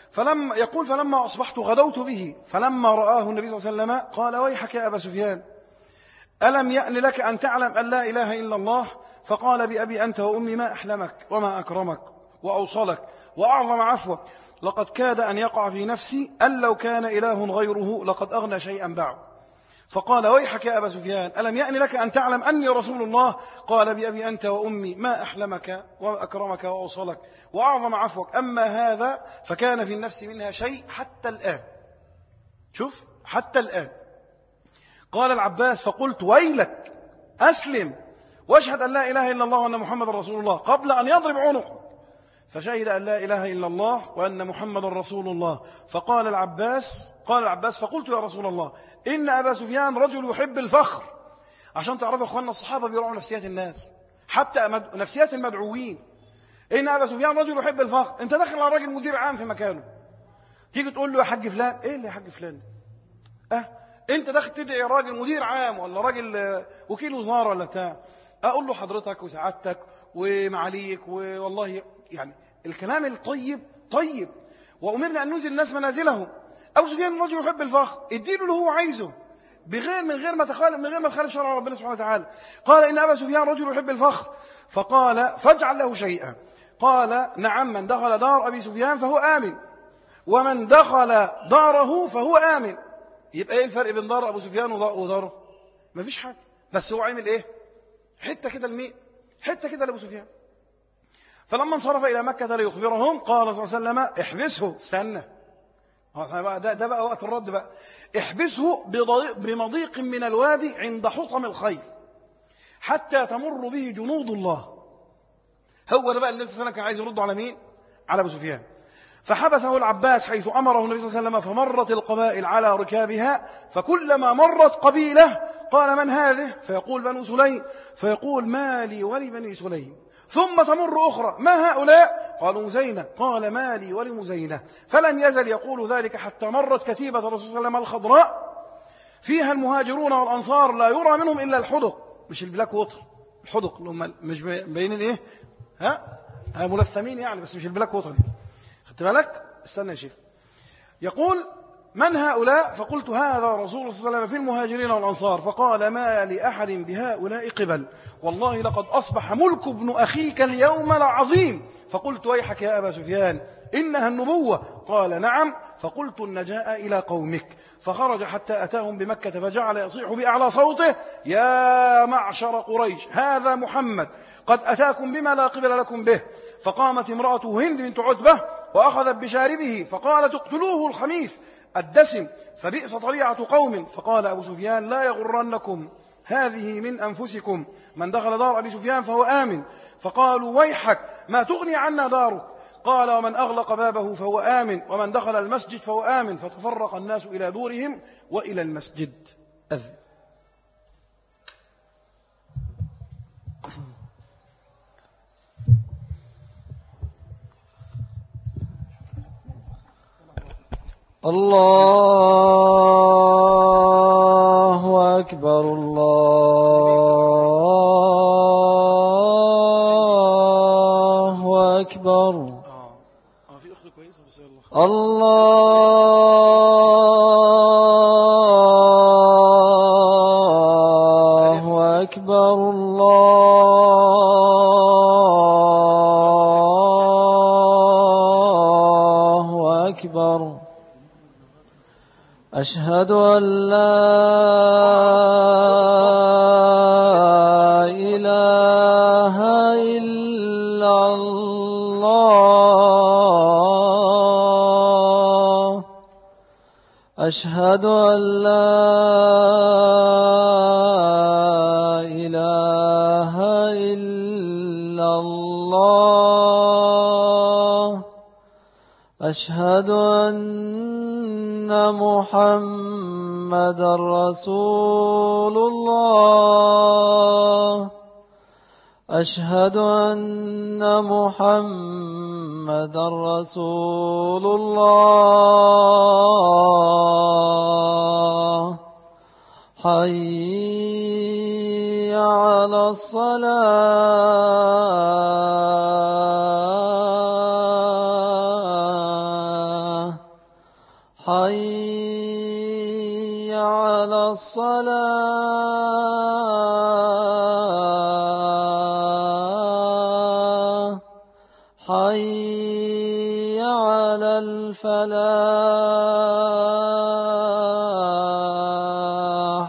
A: فلما أصبحت غدوت به، فلما رآه النبي صلى الله عليه وسلم قال ويحك يا أبا سفيان، ألم يأن لك أن تعلم أن لا إله إلا الله؟ فقال بأبي أنت وأمي ما أحلمك وما أكرمك وأوصلك وأعظم عفوك، لقد كاد أن يقع في نفسي أن لو كان إله غيره لقد أغنى شيئا بعد. فقال ويحك يا أبا سفيان، ألم يأن لك أن تعلم أني رسول الله؟ قال بأبي أنت وأمي ما أحلمك وأكرمك وأوصلك وأعظم عفوك، أما هذا فكان في النفس منها شيء حتى الآن. شوف، حتى الآن. قال العباس فقلت ويلك، أسلم واشهد أن لا إله إلا الله وأن محمد رسول الله قبل أن يضرب عنقه. فشهد أن لا إله إلا الله وأن محمد رسول الله. فقال العباس فقلت يا رسول الله إن أبا سفيان رجل يحب الفخر. عشان تعرفوا أخواننا الصحابة بيراعوا نفسيات الناس، حتى نفسيات المدعوين. إن أبا سفيان رجل يحب الفخر. أنت داخل على راجل مدير عام في مكانه، تيجي تقول له يا حاج فلان. إيه اللي يا حاج فلان؟ أنت داخل تدعي راجل مدير عام ولا راجل وكيل وزارة ولا بتاع، أقول له حضرتك وسعادتك ومعاليك والله، يعني الكلام الطيب طيب. وأمرنا أن ننزل الناس منازلهم. أبو سفيان رجل يحب الفخر، اديله اللي هو عايزه من غير ما تخالف شرع ربنا سبحانه وتعالى. قال إن أبا سفيان رجل يحب الفخر. فقال فاجعل له شيئا. قال نعم، من دخل دار أبي سفيان فهو آمن، ومن دخل داره فهو آمن. يبقى إيه الفرق بين دار أبو سفيان وداره؟ ما فيش حاجة، بس هو عامل إيه؟ حتة كده الميء، حتة كده لأبو سفيان. فلما انصرف إلى مكة ليخبرهم قال صلى الله عليه وسلم احبسه، استنى، ده بقى وقت الرد بقى. احبسه بمضيق من الوادي عند حطم الخيل حتى تمر به جنود الله. هو ده بقى اللي النبي كان عايز يرد على مين؟ على أبو سفيان. فحبسه العباس حيث أمره النبي صلى الله عليه وسلم، فمرت القبائل على ركابها، فكلما مرت قبيلة قال من هذه؟ فيقول بنو سليم، فيقول ما لي ولبني سليم. ثم تمر أخرى، ما هؤلاء؟ قالوا مزينة. قال ما لي ولمزينة. فلم يزل يقول ذلك حتى مرت كتيبة الرسول صلى الله عليه وسلم الخضراء فيها المهاجرون والأنصار لا يرى منهم إلا الحدق، مش البلاك ووتر، الحدق اللي هم مش بين الايه، ملثمين يعني، بس مش البلاك ووتر. خدت بالك؟ استنى يا شيخ. يقول من هؤلاء؟ فقلت هذا رسول الله صلى الله عليه وسلم في المهاجرين والأنصار. فقال ما لأحد بهؤلاء قبل، والله لقد أصبح ملك ابن أخيك اليوم العظيم. فقلت ويحك يا أبا سفيان إنها النبوة؟ قال نعم. فقلت النجاء إلى قومك. فخرج حتى أتاهم بمكة فجعل يصيح بأعلى صوته يا معشر قريش هذا محمد قد أتاكم بما لا قبل لكم به. فقامت امرأته هند بنت عتبة وأخذت بشاربه فقالت اقتلوه الخميث الدسم فبئس طليعة قوم. فقال أبو سفيان لا يغرنكم هذه من أنفسكم، من دخل دار أبي سفيان فهو آمن. فقالوا ويحك ما تغني عنا دارك؟ قال ومن أغلق بابه فهو آمن، ومن دخل المسجد فهو آمن. فتفرق الناس إلى دورهم وإلى المسجد. أذن.
B: الله أكبر الله أكبر.
A: في أخت كويسة بس
B: الله أكبر الله أكبر. أشهد أن لا إله إلا الله. أشهد أن لا إله إلا الله. أشهد أن محمد رسول الله. أشهد أن محمد رسول الله. حي على الصلاة حي على الصلاة حي على الفلاح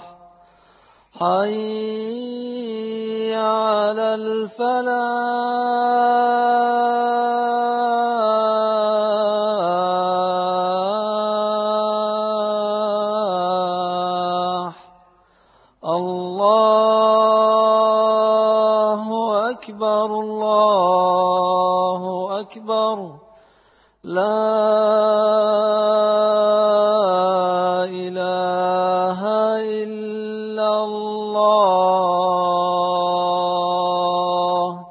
B: حي على الفلاح الله أكبر الله أكبر لا إله إلا الله.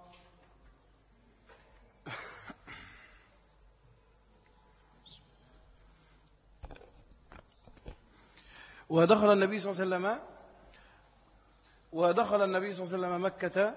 A: ودخل النبي صلى الله عليه وسلم مكة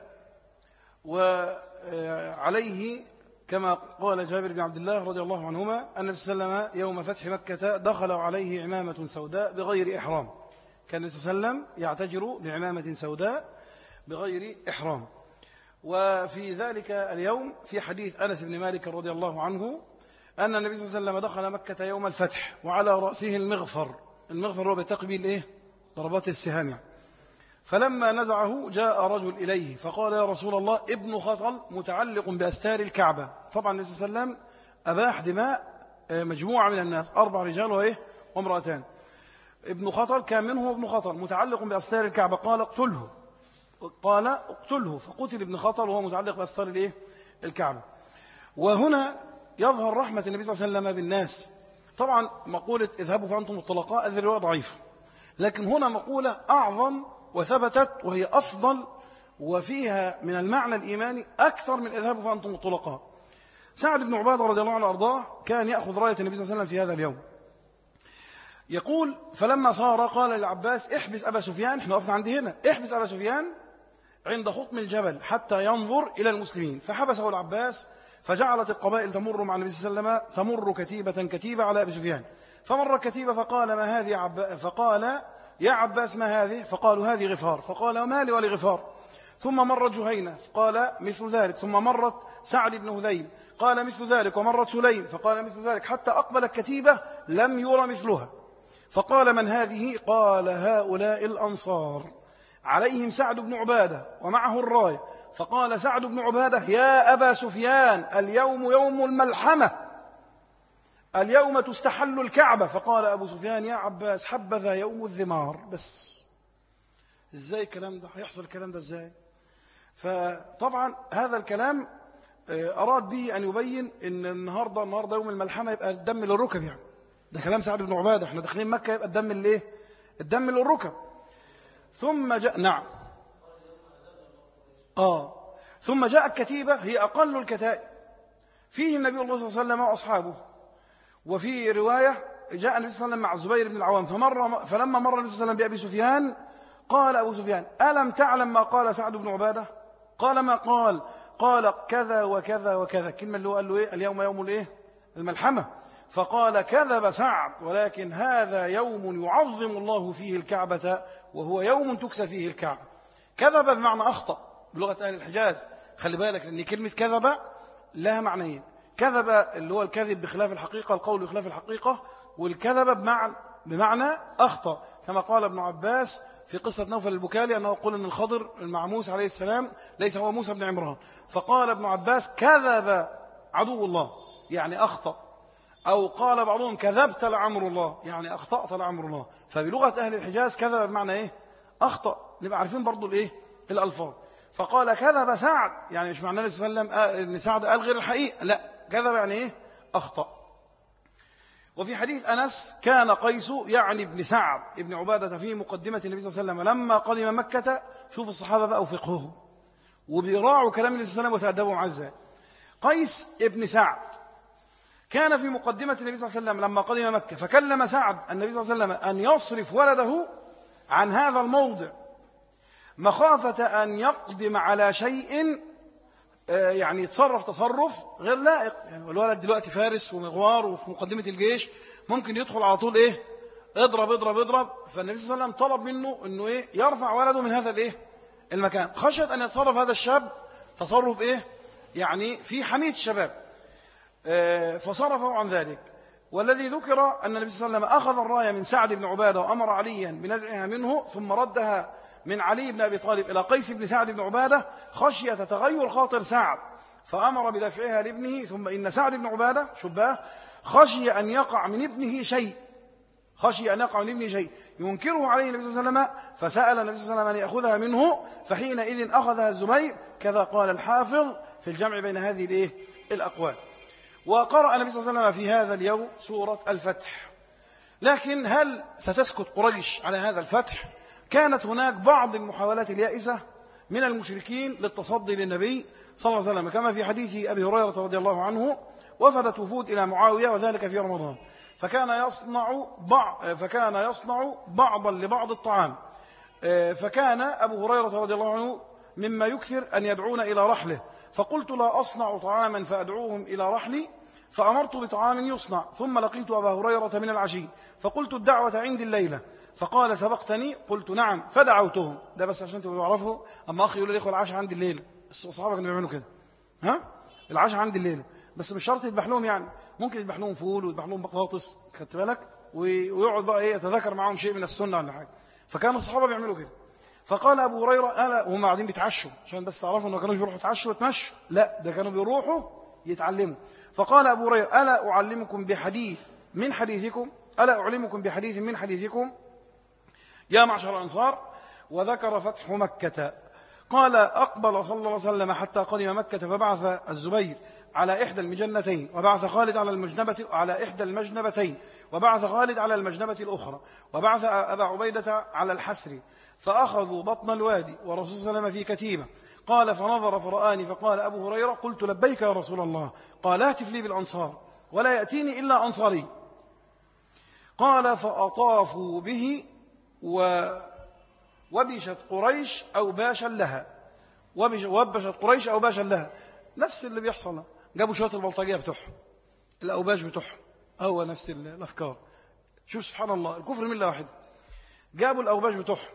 A: وعليه كما قال جابر بن عبد الله رضي الله عنهما أن النبي صلى الله عليه وسلم يوم فتح مكة دخل عليه عمامة سوداء بغير إحرام. كان النبي صلى الله عليه وسلم يعتجر بعمامة سوداء بغير إحرام. وفي ذلك اليوم في حديث أنس بن مالك رضي الله عنه أن النبي صلى الله عليه وسلم دخل مكة يوم الفتح وعلى رأسه المغفر هو بتقبي الإيه؟ ضربات السهام يعني. فلما نزعه جاء رجل إليه فقال يا رسول الله ابن خطل متعلق بأستار الكعبة. طبعا النبي صلى الله عليه وسلم أباح دماء مجموعة من الناس 4 رجال وامرأتان. ابن خطل كان منه ابن خطل متعلق بأستار الكعبة قال اقتله فقتل ابن خطل وهو متعلق بأستار الكعبة. وهنا يظهر رحمة النبي صلى الله عليه وسلم بالناس. طبعا مقولة اذهبوا فأنتم الطلقاء هذه الرواية ضعيفة، لكن هنا مقولة أعظم وثبتت وهي أفضل وفيها من المعنى الإيماني أكثر من اذهبوا فأنتم الطلقاء. سعد بن عبادة رضي الله عنه وأرضاه كان يأخذ راية النبي صلى الله عليه وسلم في هذا اليوم. يقول فلما صار قال للعباس احبس أبا سفيان، احنا وقفنا عند هنا، احبس أبا سفيان عند خطم الجبل حتى ينظر إلى المسلمين. فحبسه العباس فجعلت القبائل تمر مع النبي صلى الله عليه وسلم تمر كتيبة على أبي سفيان. فمر كتيبة فقال ما هذه فقال يا عباس ما هذه؟ فقالوا هذه غفار. فقال وما لي ولغفار؟ ثم مرت جهينة فقال مثل ذلك. ثم مرت سعد بن هذيل قال مثل ذلك. ومرت سليم فقال مثل ذلك حتى أقبلت كتيبة لم يرى مثلها. فقال من هذه؟ قال هؤلاء الأنصار عليهم سعد بن عبادة ومعه الراية. فقال سعد بن عبادة يا أبا سفيان اليوم يوم الملحمة، اليوم تستحل الكعبة. فقال أبو سفيان يا عباس حبذا يوم الذمار. بس إزاي الكلام ده هيحصل؟ الكلام ده إزاي؟ فطبعا هذا الكلام أراد به أن يبين إن النهاردة يوم الملحمة يبقى الدم للركب. يعني ده كلام سعد بن عبادة، احنا داخلين مكة يبقى الدم للإيه؟ الدم للركب. ثم جاء ثم جاء الكتيبة هي أقل الكتائب فيه النبي الله صلى الله عليه وسلم وأصحابه. وفي رواية جاء النبي صلى الله عليه وسلم مع الزبير بن العوام فلما مر النبي صلى الله عليه وسلم بأبي سفيان قال أبو سفيان ألم تعلم ما قال سعد بن عبادة؟ قال ما قال؟ قال كذا وكذا وكذا. الكلمة اللي هو قال له إيه؟ اليوم يوم الإيه؟ الملحمة. فقال كذب سعد ولكن هذا يوم يعظم الله فيه الكعبة وهو يوم تكسى فيه الكعبة. كذب بمعنى أخطأ بلغة أهل الحجاز. خلي بالك لأن كلمة كذب لها معنيين. كذب اللي هو الكذب بخلاف الحقيقة، القول بخلاف الحقيقة، والكذب بمعنى أخطأ كما قال ابن عباس في قصة نوفل البكالي أنه يقول أن الخضر المعموس عليه السلام ليس هو موسى بن عمران. فقال ابن عباس كذب عدو الله يعني أخطأ، أو قال بعضهم كذبت لعمر الله يعني أخطأت لعمر الله. فبلغة أهل الحجاز كذب بمعنى إيه؟ أخطأ. نبقى عارفين برضو الإيه؟ الألفاظ. فقال كذب سعد يعني مش معنى صلى الله عليه وسلم إن سعد قال غير الحقيقة، لا، كذب يعني إيه؟ أخطأ. وفي حديث أنس كان قيس يعني ابن سعد ابن عبادة في مقدمة النبي صلى الله عليه وسلم لما قدم مكة. شوف الصحابة بقى وفقهه وبيراعوا كلام النبي صلى الله عليه وسلم وتأدبوا معه ازاي. قيس ابن سعد كان في مقدمة النبي صلى الله عليه وسلم لما قدم مكة، فكلم سعد النبي صلى الله عليه وسلم أن يصرف ولده عن هذا الموضع مخافة أن يقدم على شيء يعني يتصرف تصرف غير لائق. يعني الولد دلوقتي فارس ومغوار وفي مقدمة الجيش، ممكن يدخل على طول إيه اضرب اضرب اضرب. فالنبي صلى الله عليه وسلم طلب منه أنه إيه يرفع ولده من هذا الإيه المكان، خشية أن يتصرف هذا الشاب تصرف إيه يعني في حمية الشباب، فصرفه عن ذلك. والذي ذكر أن النبي صلى الله عليه وسلم أخذ الراية من سعد بن عبادة وأمر عليا بنزعها منه، ثم ردها من علي بن أبي طالب إلى قيس بن سعد بن عبادة خشية تغير خاطر سعد، فأمر بدفعها لابنه. ثم إن سعد بن عبادة شباه خشي أن يقع من ابنه شيء، خشي أن يقع من ابنه شيء ينكره عليه النبي صلى الله عليه وسلم، فسأل النبي صلى الله عليه وسلم أن يأخذها منه، فحينئذ أخذها الزبير. كذا قال الحافظ في الجمع بين هذه الأقوال. وقرأ النبي صلى الله عليه وسلم في هذا اليوم سورة الفتح. لكن هل ستسكت قريش على هذا الفتح؟ كانت هناك بعض المحاولات اليائسة من المشركين للتصدي للنبي صلى الله عليه وسلم، كما في حديث أبي هريرة رضي الله عنه: وفدت وفود إلى معاوية وذلك في رمضان، فكان يصنع بعضا لبعض الطعام، فكان أبو هريرة رضي الله عنه مما يكثر أن يدعون إلى رحله، فقلت لا أصنع طعاما فأدعوهم إلى رحلي، فأمرت بطعام يصنع، ثم لقيت أبا هريرة من العشي فقلت الدعوة عندي الليلة، فقال سبقتني؟ قلت نعم، فدعوتهم. ده بس عشان تعرفوا، أما أخي يقول لي إخوة العشاء عندي الليلة، الصحابة كانوا بيعملوا كده، العشاء عندي الليلة، بس مش شرط يذبح لهم، يعني ممكن يذبح لهم فول ويذبح لهم بطاطس، خدت بالك، ويقعد بقى ايه يتذكر معهم شيء من السنة ولا حاجة. فكان الصحابة بيعملوا كده. فقال أبو هريرة: ألا وهم قاعدين بيتعشوا، عشان بس تعرفوا إنه كانوا بيروحوا يتعشوا ويتمشوا، لا ده كانوا بيروحوا يتعلموا. فقال أبو هريرة: ألا أعلمكم بحديث من حديثكم؟ ألا أعلمكم بحديث من حديثكم يا معشر الأنصار؟ وذكر فتح مكة. قال: أقبل صلى الله عليه وسلم حتى قدم مكة، فبعث الزبير على إحدى المجنتين، وبعث خالد على إحدى المجنبتين، وبعث خالد على المجنبة الأخرى، وبعث أبا عبيدة على الحسر، فأخذوا بطن الوادي ورسول صلى الله عليه وسلم في كتيبة. قال: فنظر فرآني، فقال أبو هريرة: قلت لبيك يا رسول الله. قال: اهتف لي بالأنصار ولا يأتيني إلا أنصاري. قال: فأطافوا به وبشت قريش أو باشا لها، وبشت قريش أو باشا لها، نفس اللي بيحصل. جابوا شوية البلطجية بتوعهم، الأوباش بتوعهم، هو نفس الأفكار. شوف سبحان الله، الكفر ملة واحدة. جابوا الأوباش بتوعهم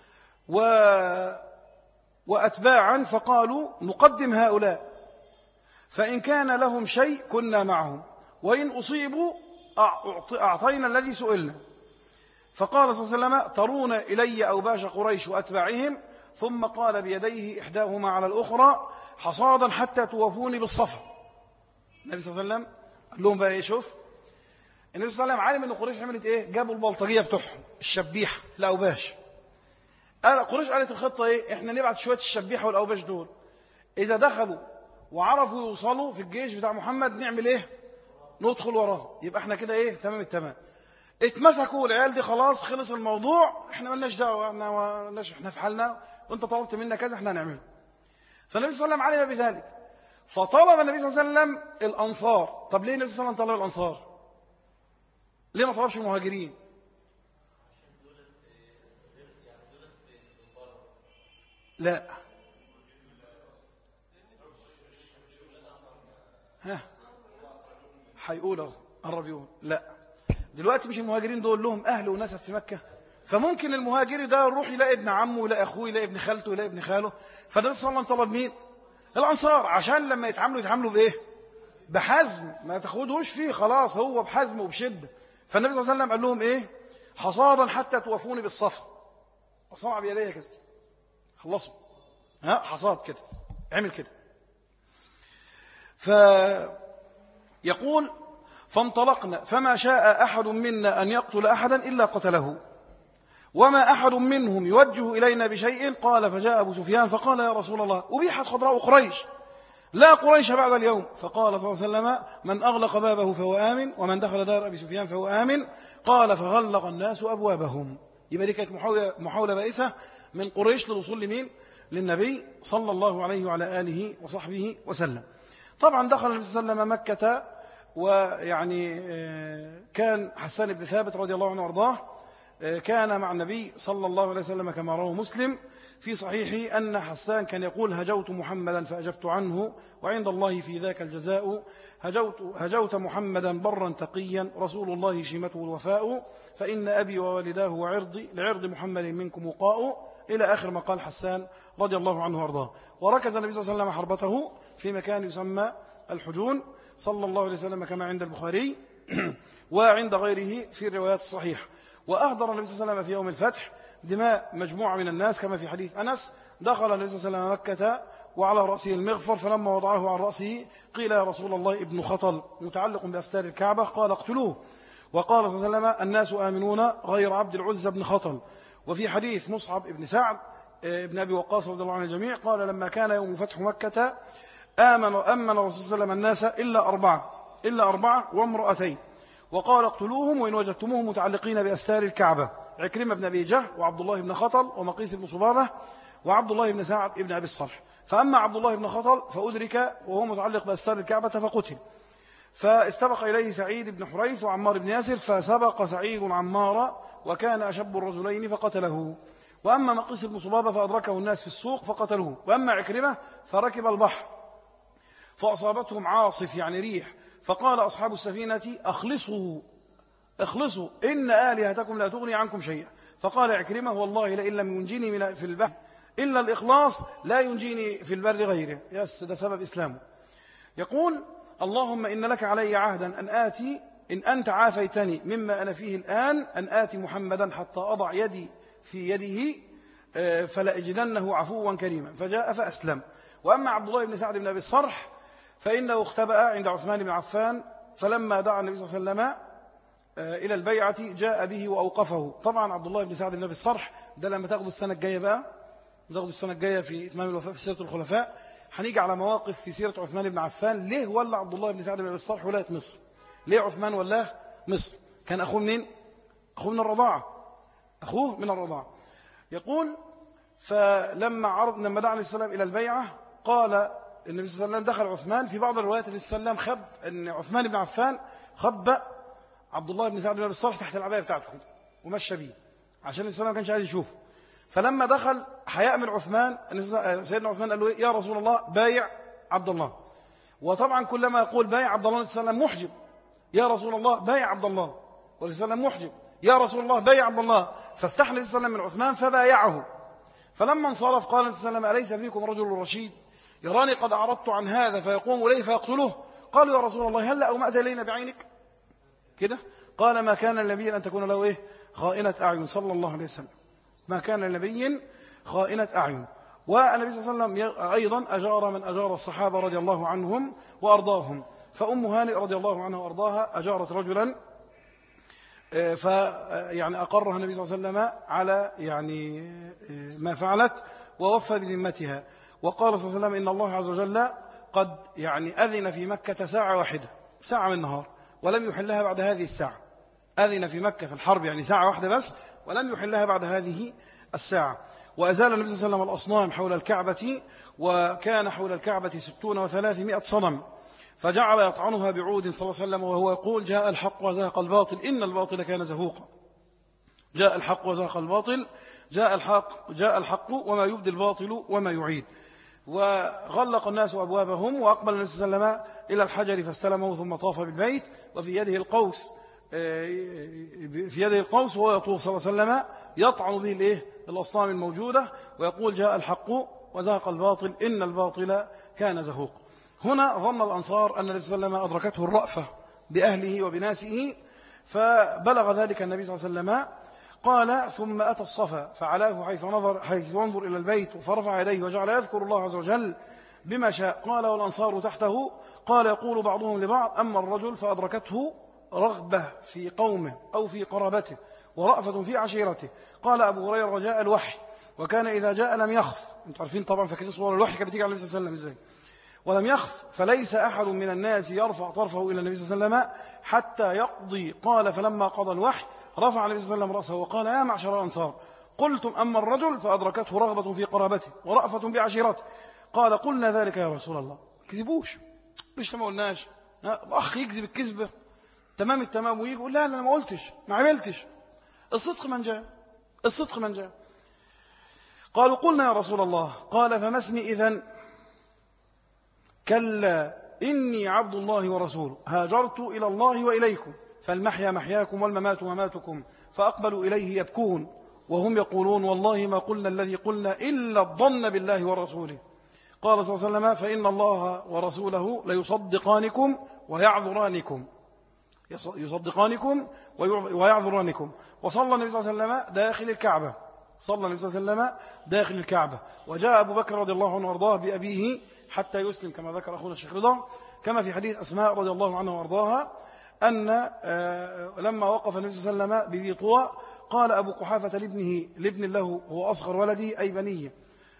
A: وأتباعا، فقالوا: نقدم هؤلاء، فإن كان لهم شيء كنا معهم، وإن أصيبوا أعطينا الذي سئلنا. فقال صلى الله عليه وسلم: ترون إلي أوباش قريش وأتباعهم؟ ثم قال بيديه إحداهما على الأخرى: حصادا حتى توافوني بالصفا. النبي صلى الله عليه وسلم قال لهم بقى إيه؟ شوف النبي صلى الله عليه وسلم عالم أن قريش عملت إيه؟ جابوا البلطجية بتوعهم، الشبيحة الأوباش. قريش قالت الخطة إيه؟ إحنا نبعت شوية الشبيحة والأوباش دول، إذا دخلوا وعرفوا يوصلوا في الجيش بتاع محمد نعمل إيه؟ ندخل وراه، يبقى إحنا كده إيه؟ تمام التمام. اتمسكوا العيال دي، خلاص خلص الموضوع، إحنا ملناش دعوة، إحنا في حالنا، وأنت طلبت منا كذا إحنا هنعمله. فالنبي صلى الله عليه وسلم علم بذلك، فطلب النبي صلى الله عليه وسلم الأنصار. طب ليه النبي صلى الله عليه وسلم طلب الأنصار؟ ليه ما طلبش المهاجرين؟ لا، هيقول قرب يقول لا، دلوقتي مش المهاجرين دول لهم أهل ونسب في مكة، فممكن المهاجري ده يروح يلاقي ابن عمه ويلاقي أخوه يلاقي ابن خالته يلاقي ابن خاله. فالنبي صلى الله عليه وسلم طلب مين؟ الأنصار، عشان لما يتعاملوا بإيه؟ بحزم، ما تاخدوش فيه، خلاص هو بحزم وبشدة. فالنبي صلى الله عليه وسلم قال لهم إيه؟ حصادا حتى توافوني بالصفا، وصنع بيديه كذا، خلصوا حصاد كده، عمل كده. فيقول: فانطلقنا، فما شاء أحد منا أن يقتل أحدا إلا قتله، وما أحد منهم يوجه إلينا بشيء. قال: فجاء أبو سفيان فقال: يا رسول الله، أبيحت خضراء قريش، لا قريش بعد اليوم. فقال صلى الله عليه وسلم: من أغلق بابه فهو آمن، ومن دخل دار أبي سفيان فهو آمن. قال: فغلق الناس أبوابهم. يبقى دي كانت محاولة بائسة من قريش للوصول لمين؟ للنبي صلى الله عليه وعلى آله وصحبه وسلم. طبعا دخل النبي صلى الله عليه وسلم مكة، ويعني كان حسان بن ثابت رضي الله عنه وارضاه كان مع النبي صلى الله عليه وسلم كما رواه مسلم في صحيحه أن حسان كان يقول هجوت محمدا فأجبت عنه وعند الله في ذاك الجزاء. هجوت محمدا برا تقيا رسول الله شيمته الوفاء فإن أبي ووالداه وعرضي لعرض محمد منكم وقاء، إلى آخر ما قال حسان رضي الله عنه وارضاه. وركز النبي صلى الله عليه وسلم حربته في مكان يسمى الحجون صلى الله عليه وسلم كما عند البخاري وعند غيره في الروايات الصحيحة. وأهدر النبي صلى الله عليه وسلم في يوم الفتح دماء مجموعة من الناس كما في حديث أنس. دخل النبي صلى الله عليه وسلم مكة وعلى رأسه المغفر، فلما وضعه على رأسه قيل يا رسول الله ابن خطل متعلق بأستار الكعبة، قال اقتلوه. وقال صلى الله عليه وسلم الناس آمنون غير عبد العزى بن خطل. وفي حديث مصعب بن سعد ابن أبي وقاص رضي الله عنه الجميع قال لما كان يوم فتح مكة أمن الرسول صلى الله عليه وسلم الناس إلا أربعة وامرأتين، وقال اقتلوهم وإن وجدتموهم متعلقين بأستار الكعبة: عكرمة بن أبي جهل وعبد الله بن خطل ومقيس بن صبابة وعبد الله بن سعد بن أبي الصلح. فأما عبد الله بن خطل فأدرك وهو متعلق بأستار الكعبة فقتل، فاستبق إليه سعيد بن حريث وعمار بن ياسر، فسبق سعيد عمار وكان أشب الرجلين فقتله. وأما مقيس بن صبابة فأدركه الناس في السوق فقتلوه. وأما عكرمة فركب البحر فأصابتهم عاصف يعني ريح، فقال أصحاب السفينة اخلصوا إن آلهتكم لا تغني عنكم شيئا. فقال عكرمة والله لئن لم ينجيني في البحر إلا الإخلاص لا ينجيني في البر غيره. يس، ده سبب إسلامه. يقول اللهم إن لك علي عهدا أن آتي إن أنت عافيتني مما أنا فيه الآن أن آتي محمدا حتى أضع يدي في يده فلأجدنه عفوا كريما، فجاء فأسلم. وأما عبد الله بن سعد بن أبي الصرح فإنه اختبأ عند عثمان بن عفان، فلما دعا النبي صلى الله عليه وسلم إلى البيعة جاء به وأوقفه. طبعا عبد الله بن سعد بن أبي الصرح ده لما تاخدوا السنة الجاية بقى، تاخدوا السنة الجاية في إتمام الوفاء في سيرة الخلفاء، هنيجي على مواقف في سيرة عثمان بن عفان. ليه ولا عبد الله بن سعد بن أبي الصرح ولاية مصر؟ ليه عثمان ولا مصر؟ كان أخوه منين؟ أخوه من الرضاعة، أخوه من الرضاعة. يقول لما دعا السلام إلى البيعة قال النبي صلى الله عليه وسلم دخل عثمان. في بعض الروايات النبي صلى الله عليه وسلم أن عثمان بن عفان خبأ عبد الله بن سعد بن أبي الصرح تحت العباية بتاعته ومشى بيه عشان النبي صلى الله عليه وسلم ما كانش عايز يشوفه. فلما دخل حياء من عثمان سيدنا عثمان قال له يا رسول الله بايع عبد الله. وطبعا كلما يقول بايع عبد الله صلى الله عليه وسلم محجب، يا رسول الله بايع عبد الله، والنبي صلى الله عليه وسلم محجب، يا رسول الله بايع عبد الله. فاستحى النبي صلى الله عليه وسلم من عثمان فبايعه. فلما انصرف قال النبي صلى الله عليه وسلم أليس فيكم رجل رشيد يراني قد أعرضت عن هذا فيقوم إليه فيقتله؟ قالوا يا رسول الله هل أومأت إلينا بعينك كده؟ قال ما كان النبي أن تكون له خائنة أعين صلى الله عليه وسلم، ما كان النبي خائنة أعين. والنبي صلى الله عليه وسلم أيضا أجار من أجار الصحابة رضي الله عنهم وأرضاهم. فأم هانئ رضي الله عنها وأرضاها أجارت رجلا يعني أقرها النبي صلى الله عليه وسلم على يعني ما فعلت ووفى بذمتها. وقال صلى الله عليه وسلم إن الله عز وجل قد يعني أذن في مكة ساعة واحدة، ساعة من النهار، ولم يحلها بعد هذه الساعة. أذن في مكة في الحرب يعني ساعة واحدة بس، ولم يحلها بعد هذه الساعة. وأزال النبي صلى الله عليه وسلم الأصنام حول الكعبة، وكان حول الكعبة 60 و300 صنم، فجعل يطعنها بعود صلى الله عليه وسلم وهو يقول جاء الحق وزهق الباطل إن الباطل كان زهوقا. جاء الحق وزهق الباطل، جاء الحق وما يبدي الباطل وما يعيد. وغلق الناس أبوابهم، وأقبل النبي صلى الله عليه وسلم إلى الحجر فاستلمه ثم طاف بالبيت، وفي يده القوس وهو يطوف صلى الله عليه وسلم يطعن به الأصنام الموجودة ويقول جاء الحق وزهق الباطل إن الباطل كان زهوق. هنا ظن الأنصار أن النبي صلى الله عليه وسلم أدركته الرأفة بأهله وبناسه، فبلغ ذلك النبي صلى الله عليه وسلم. قال ثم أتى الصفا فعلاه حيث ينظر إلى البيت، فرفع يديه وجعل يذكر الله عز وجل بما شاء. قال والأنصار تحته. قال يقول بعضهم لبعض أما الرجل فأدركته رغبة في قومه أو في قرابته ورأفة في عشيرته. قال أبو هريرة وجاء الوحي وكان إذا جاء لم يخف. أنتم عارفين طبعا فاكرين صور الوحي كانت بتيجي على النبي صلى الله عليه وسلم إزاي، ولم يخف. فليس أحد من الناس يرفع طرفه إلى النبي صلى الله عليه وسلم حتى يقضي. قال فلما قضى الوحي رفع النبي صلى الله عليه وسلم رأسه وقال يا معشر الأنصار قلتم أما الرجل فأدركته رغبة في قرابته ورأفة بعشيرته. قال قلنا ذلك يا رسول الله. كذبوش، ليش ما قلناش؟ الأخ يكذب الكذبة تمام التمام ويجي يقول لا أنا ما قلتش ما عملتش. الصدق من جاء، الصدق من جاء. قالوا قلنا يا رسول الله. قال فما اسمي إذن؟ كلا إني عبد الله ورسوله هاجرت إلى الله وإليكم، فالمحيا محياكم والممات مماتكم. فأقبلوا إليه يبكون وهم يقولون والله ما قلنا الذي قلنا إلا الظن بالله ورسوله. قال صلى الله عليه وسلم فإن الله ورسوله ليصدقانكم ويعذرانكم، يصدقانكم ويعذرانكم. وصلى النبي صلى الله عليه وسلم داخل الكعبة، صلى النبي صلى الله عليه وسلم داخل الكعبة. وجاء أبو بكر رضي الله عنه وارضاه بأبيه حتى يسلم كما ذكر أخونا الشيخ رضا، كما في حديث أسماء رضي الله عنها وارضاها أن لما وقف النبي صلى الله عليه وسلم بذي طوى قال أبو قحافة لابن له هو أصغر ولدي أي بني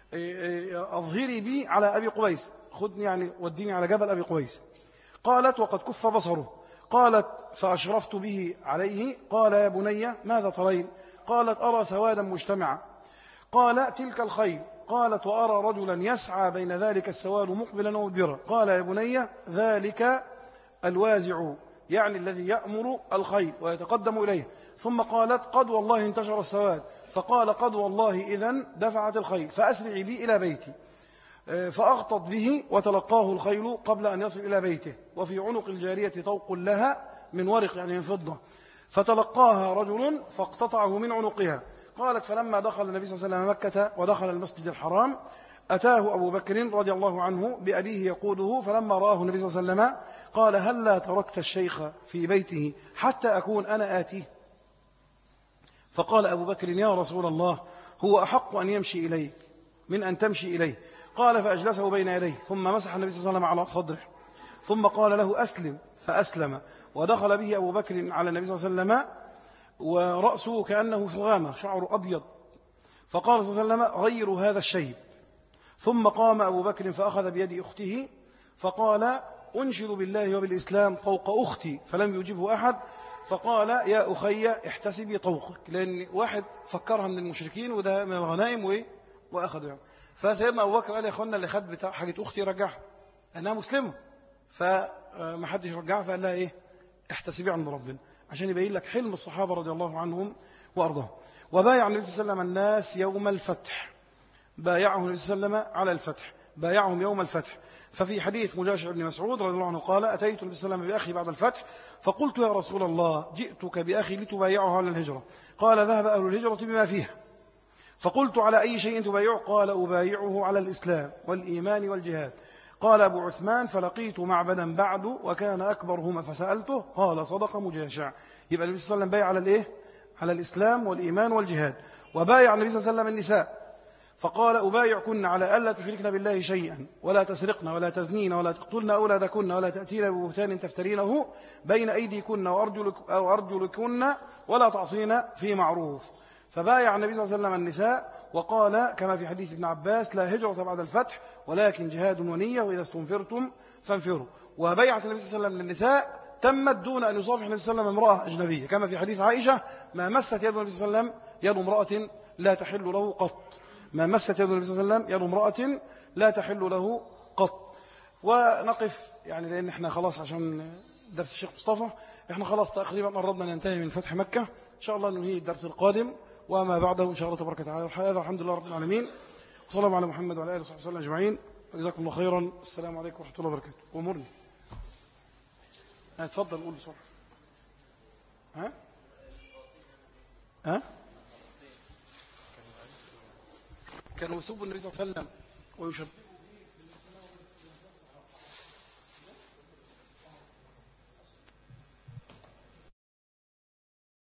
A: أظهري بي على أبي قبيس، خذني يعني وديني على جبل أبي قبيس. قالت وقد كف بصره. قالت فأشرفت به عليه. قال يا بني ماذا ترين؟ قالت أرى سوادا مجتمعا. قال تلك الخيل. قالت وأرى رجلا يسعى بين ذلك السواد مقبلا ومدبرا. قال يا بني ذلك الوازع، يعني الذي يأمر الخيل ويتقدم إليه. ثم قالت قد والله انتشر السواد. فقال قد والله إذن دفعت الخيل، فأسرعي بي إلى بيتي. فأغطت به وتلقاه الخيل قبل أن يصل إلى بيته، وفي عنق الجارية طوق لها من ورق يعني من فضة، فتلقاها رجل فاقتطعه من عنقها. قالت فلما دخل النبي صلى الله عليه وسلم مكة ودخل المسجد الحرام أتاه أبو بكر رضي الله عنه بأبيه يقوده، فلما رآه النبي صلى الله عليه وسلم قال هلا تركت الشيخ في بيته حتى أكون أنا آتيه؟ فقال أبو بكر يا رسول الله هو أحق أن يمشي إليك من أن تمشي إليه. قال فأجلسه بين يديه، ثم مسح النبي صلى الله عليه وسلم على صدره، ثم قال له أسلم، فأسلم. ودخل به أبو بكر على النبي صلى الله عليه وسلم ورأسه كأنه ثغامة، شعر أبيض. فقال صلى الله عليه وسلم غير هذا الشيب. ثم قام أبو بكر فأخذ بيد أخته فقال أنشد بالله وبالإسلام طوق أختي، فلم يجبه أحد. فقال يا أخي احتسبي طوقك، لأن واحد فكرها من المشركين وده من الغنائم وأخذوا يعني. فسيدنا أبو بكر قال يا أخوانا اللي خد بتاع حاجة أختي رجعها أنها مسلمة، فما حدش رجعها، فقال لها إيه احتسبي عند ربنا، عشان يبين لك حلم الصحابة رضي الله عنهم وأرضاهم. وبايع النبي صلى الله عليه وسلم الناس يوم الفتح، بايعهم النبي صلى الله عليه وسلم على الفتح، بايعهم يوم الفتح. ففي حديث مجاشع بن مسعود رضي الله عنه قال أتيت النبي صلى الله عليه وسلم بأخي بعد الفتح فقلت يا رسول الله جئتك بأخي لتبايعه على الهجرة. قال ذهب أهل الهجرة بما فيها. فقلت على أي شيء تبايعه؟ قال أبايعه على الإسلام والإيمان والجهاد. قال أبو عثمان فلقيت معبدا بعد وكان أكبرهما فسألته قال صدق مجاشع. يبقى النبي صلى الله عليه وسلم بايع على الإيه؟ على الإسلام والإيمان والجهاد. وبايع النبي صلى الله عليه وسلم النساء فقال أبايعكن على ألا تشركن بالله شيئا ولا تسرقن ولا تزنين ولا تقتلن أولادكن ولا تأتين ببهتان تفترينه بين أيديكن وأرجلكن ولا تعصين في معروف. فبايع النبي صلى الله عليه وسلم النساء وقال كما في حديث ابن عباس لا هجرة بعد الفتح ولكن جهاد ونية وإذا استنفرتم فانفروا. وبيعة النبي صلى الله عليه وسلم للنساء تمت دون أن يصافح النبي صلى الله عليه وسلم امرأة أجنبية، كما في حديث عائشة ما مست يد النبي صلى الله عليه وسلم يد امرأة لا تحل له قط، ما مست يد النبي صلى الله عليه وسلم يد امرأة لا تحل له قط. ونقف يعني لأن احنا خلاص عشان درس الشيخ مصطفى احنا خلاص تقريبا قربنا ننتهي من فتح مكة، إن شاء الله ننهي الدرس القادم وما بعده إن شاء الله تبارك وتعالى. هذا الحمد لله رب العالمين، وصلى الله على محمد وعلى آله وصحبه وسلم أجمعين. جزاكم الله خيرا. السلام عليكم ورحمة الله وبركاته. أمرني اتفضل قول بسرعة. ها كانوا يسبوا النبي صلى الله عليه وسلم ويشبه